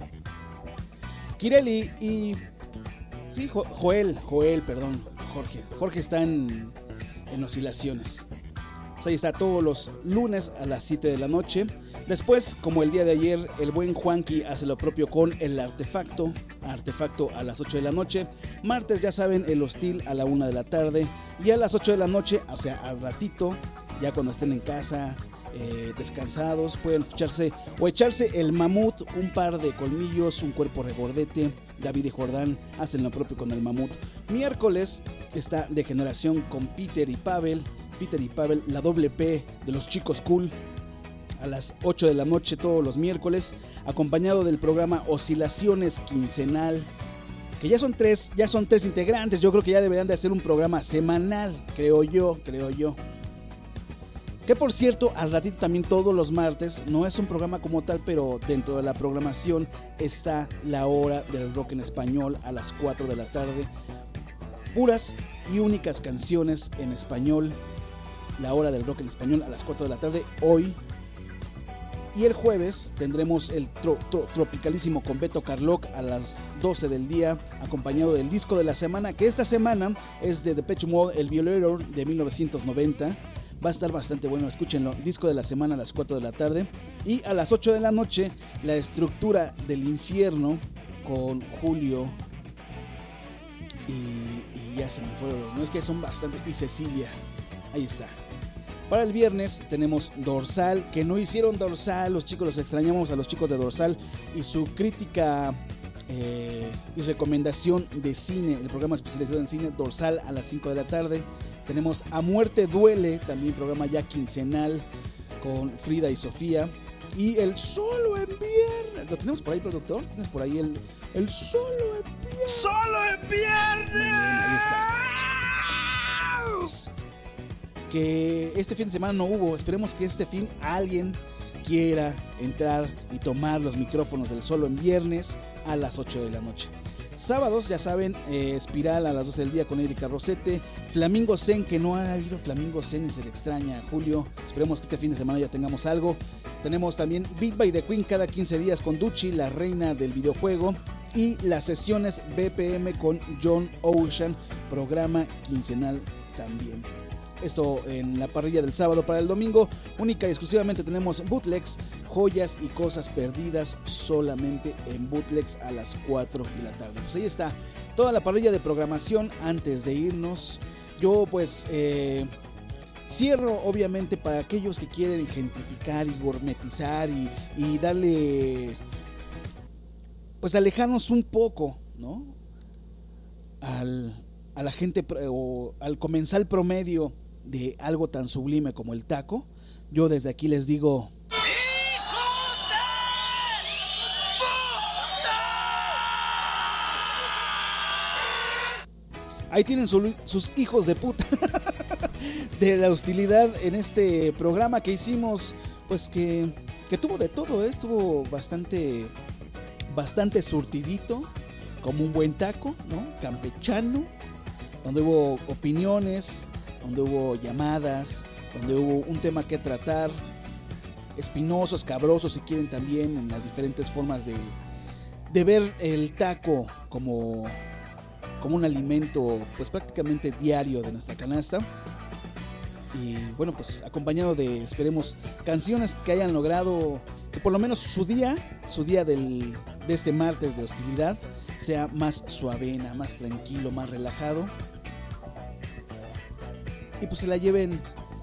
S2: Kireli y... Sí, Joel, perdón. Jorge está en oscilaciones. Pues ahí está, todos los lunes a las 7 de la noche. Después, como el día de ayer, el buen Juanqui hace lo propio con el Artefacto a las 8 de la noche. Martes, ya saben, el Hostil a la 1 de la tarde. Y a las 8 de la noche, o sea, al ratito, ya cuando estén en casa, descansados, pueden escucharse o echarse el Mamut, un par de colmillos, un cuerpo regordete. David y Jordán hacen lo propio con el Mamut. Miércoles está Degeneración con Peter y Pavel, la doble P de los chicos cool, a las 8 de la noche todos los miércoles, acompañado del programa Oscilaciones Quincenal, que ya son tres integrantes. Yo creo que ya deberían de hacer un programa semanal, creo yo. Que por cierto, al ratito también todos los martes, no es un programa como tal, pero dentro de la programación está la hora del rock en español a las 4 de la tarde. Puras y únicas canciones en español. La hora del rock en español a las 4 de la tarde hoy. Y el jueves tendremos el Tropicalísimo con Beto Carlock a las 12 del día, acompañado del disco de la semana, que esta semana es de Depeche Mode, El Violero de 1990. Va a estar bastante bueno, escúchenlo. Disco de la semana a las 4 de la tarde. Y a las 8 de la noche, La Estructura del Infierno con Julio. Y ya se me fueron los... No, es que son bastante... Y Cecilia. Ahí está. Para el viernes tenemos Dorsal, que no hicieron Dorsal, los chicos, los extrañamos a los chicos de Dorsal y su crítica y recomendación de cine, el programa especializado en cine, Dorsal a las 5 de la tarde. Tenemos A Muerte Duele, también programa ya quincenal con Frida y Sofía. Y el Solo en Viernes, ¿lo tenemos por ahí, productor? ¿Tienes por ahí el Solo en Viernes? ¡Solo en Viernes! Ahí está. Que este fin de semana no hubo. Esperemos que este fin alguien quiera entrar y tomar los micrófonos del Solo en Viernes a las 8 de la noche. Sábados, ya saben, Espiral a las 12 del día con Erika Rosete. Flamingo Zen, que no ha habido Flamingo Zen y se le extraña a Julio. Esperemos que este fin de semana ya tengamos algo. Tenemos también Beat by the Queen cada 15 días con Duchi, la reina del videojuego. Y las sesiones BPM con John Ocean, programa quincenal también. Esto en la parrilla del sábado. Para el domingo, única y exclusivamente tenemos bootlegs, joyas y cosas perdidas, solamente en bootlegs a las 4 de la tarde. Pues ahí está toda la parrilla de programación. Antes de irnos, yo pues cierro obviamente para aquellos que quieren gentrificar y gourmetizar y darle, pues alejarnos un poco, ¿no? A la gente o al comensal promedio de algo tan sublime como el taco. Yo desde aquí les digo: ahí tienen sus hijos de puta de la hostilidad en este programa que hicimos, pues que tuvo de todo, estuvo bastante surtidito, como un buen taco, ¿no? Campechano, donde hubo opiniones, donde hubo llamadas, donde hubo un tema que tratar, espinosos, cabrosos si quieren también, en las diferentes formas de ver el taco como un alimento pues prácticamente diario de nuestra canasta. Y bueno, pues acompañado de, esperemos, canciones que hayan logrado que por lo menos su día de este martes de hostilidad sea más suavena, más tranquilo, más relajado. Y pues se la lleven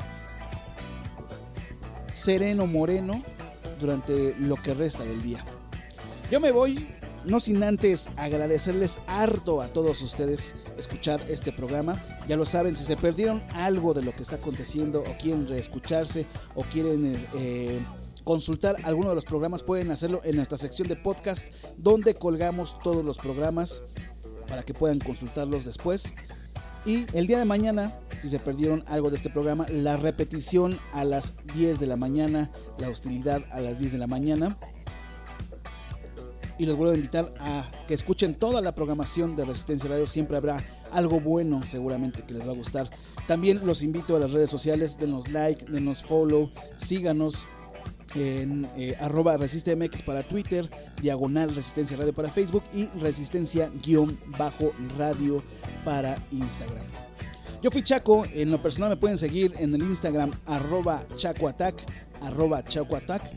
S2: sereno, moreno durante lo que resta del día. Yo me voy, no sin antes agradecerles harto a todos ustedes escuchar este programa. Ya lo saben, si se perdieron algo de lo que está aconteciendo o quieren reescucharse o quieren consultar alguno de los programas, pueden hacerlo en nuestra sección de podcast, donde colgamos todos los programas para que puedan consultarlos después. Y el día de mañana, si se perdieron algo de este programa, la repetición a las 10 de la mañana, la hostilidad a las 10 de la mañana. Y los vuelvo a invitar a que escuchen toda la programación de Resistencia Radio. Siempre habrá algo bueno, seguramente, que les va a gustar. También los invito a las redes sociales. Denos like, denos follow, síganos en @resistemx para Twitter, /Resistencia Radio para Facebook y Resistencia_Radio para Instagram. Yo fui Chaco. En lo personal me pueden seguir en el Instagram @ChacoAttack, @ChacoAttack.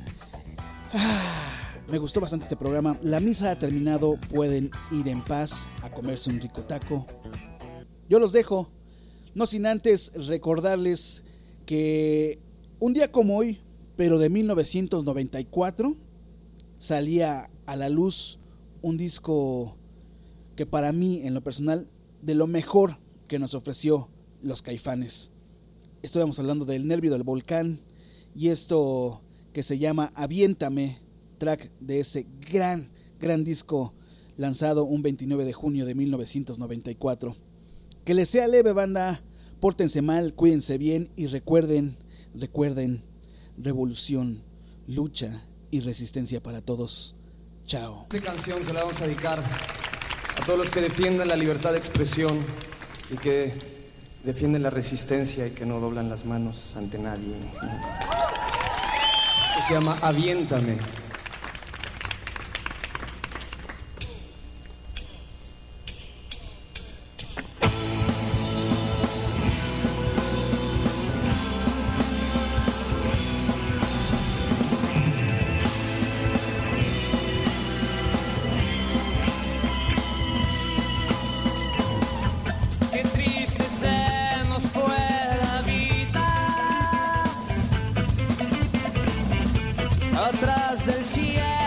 S2: Me gustó bastante este programa. La misa ha terminado. Pueden ir en paz a comerse un rico taco. Yo los dejo, no sin antes recordarles que un día como hoy, pero de 1994, salía a la luz un disco que para mí, en lo personal, de lo mejor que nos ofreció los Caifanes. Estamos hablando del Nervio del Volcán y esto que se llama Aviéntame, track de ese gran disco lanzado un 29 de junio de 1994. Que les sea leve, banda, pórtense mal, cuídense bien y recuerden, revolución, lucha y resistencia para todos. Chao.
S13: Esta canción se la vamos a dedicar a todos los que defienden la libertad de expresión y que defienden la resistencia y que no doblan las manos ante nadie. Esto se llama Aviéntame.
S5: Qué triste se nos fue la vida. detrás del cielo.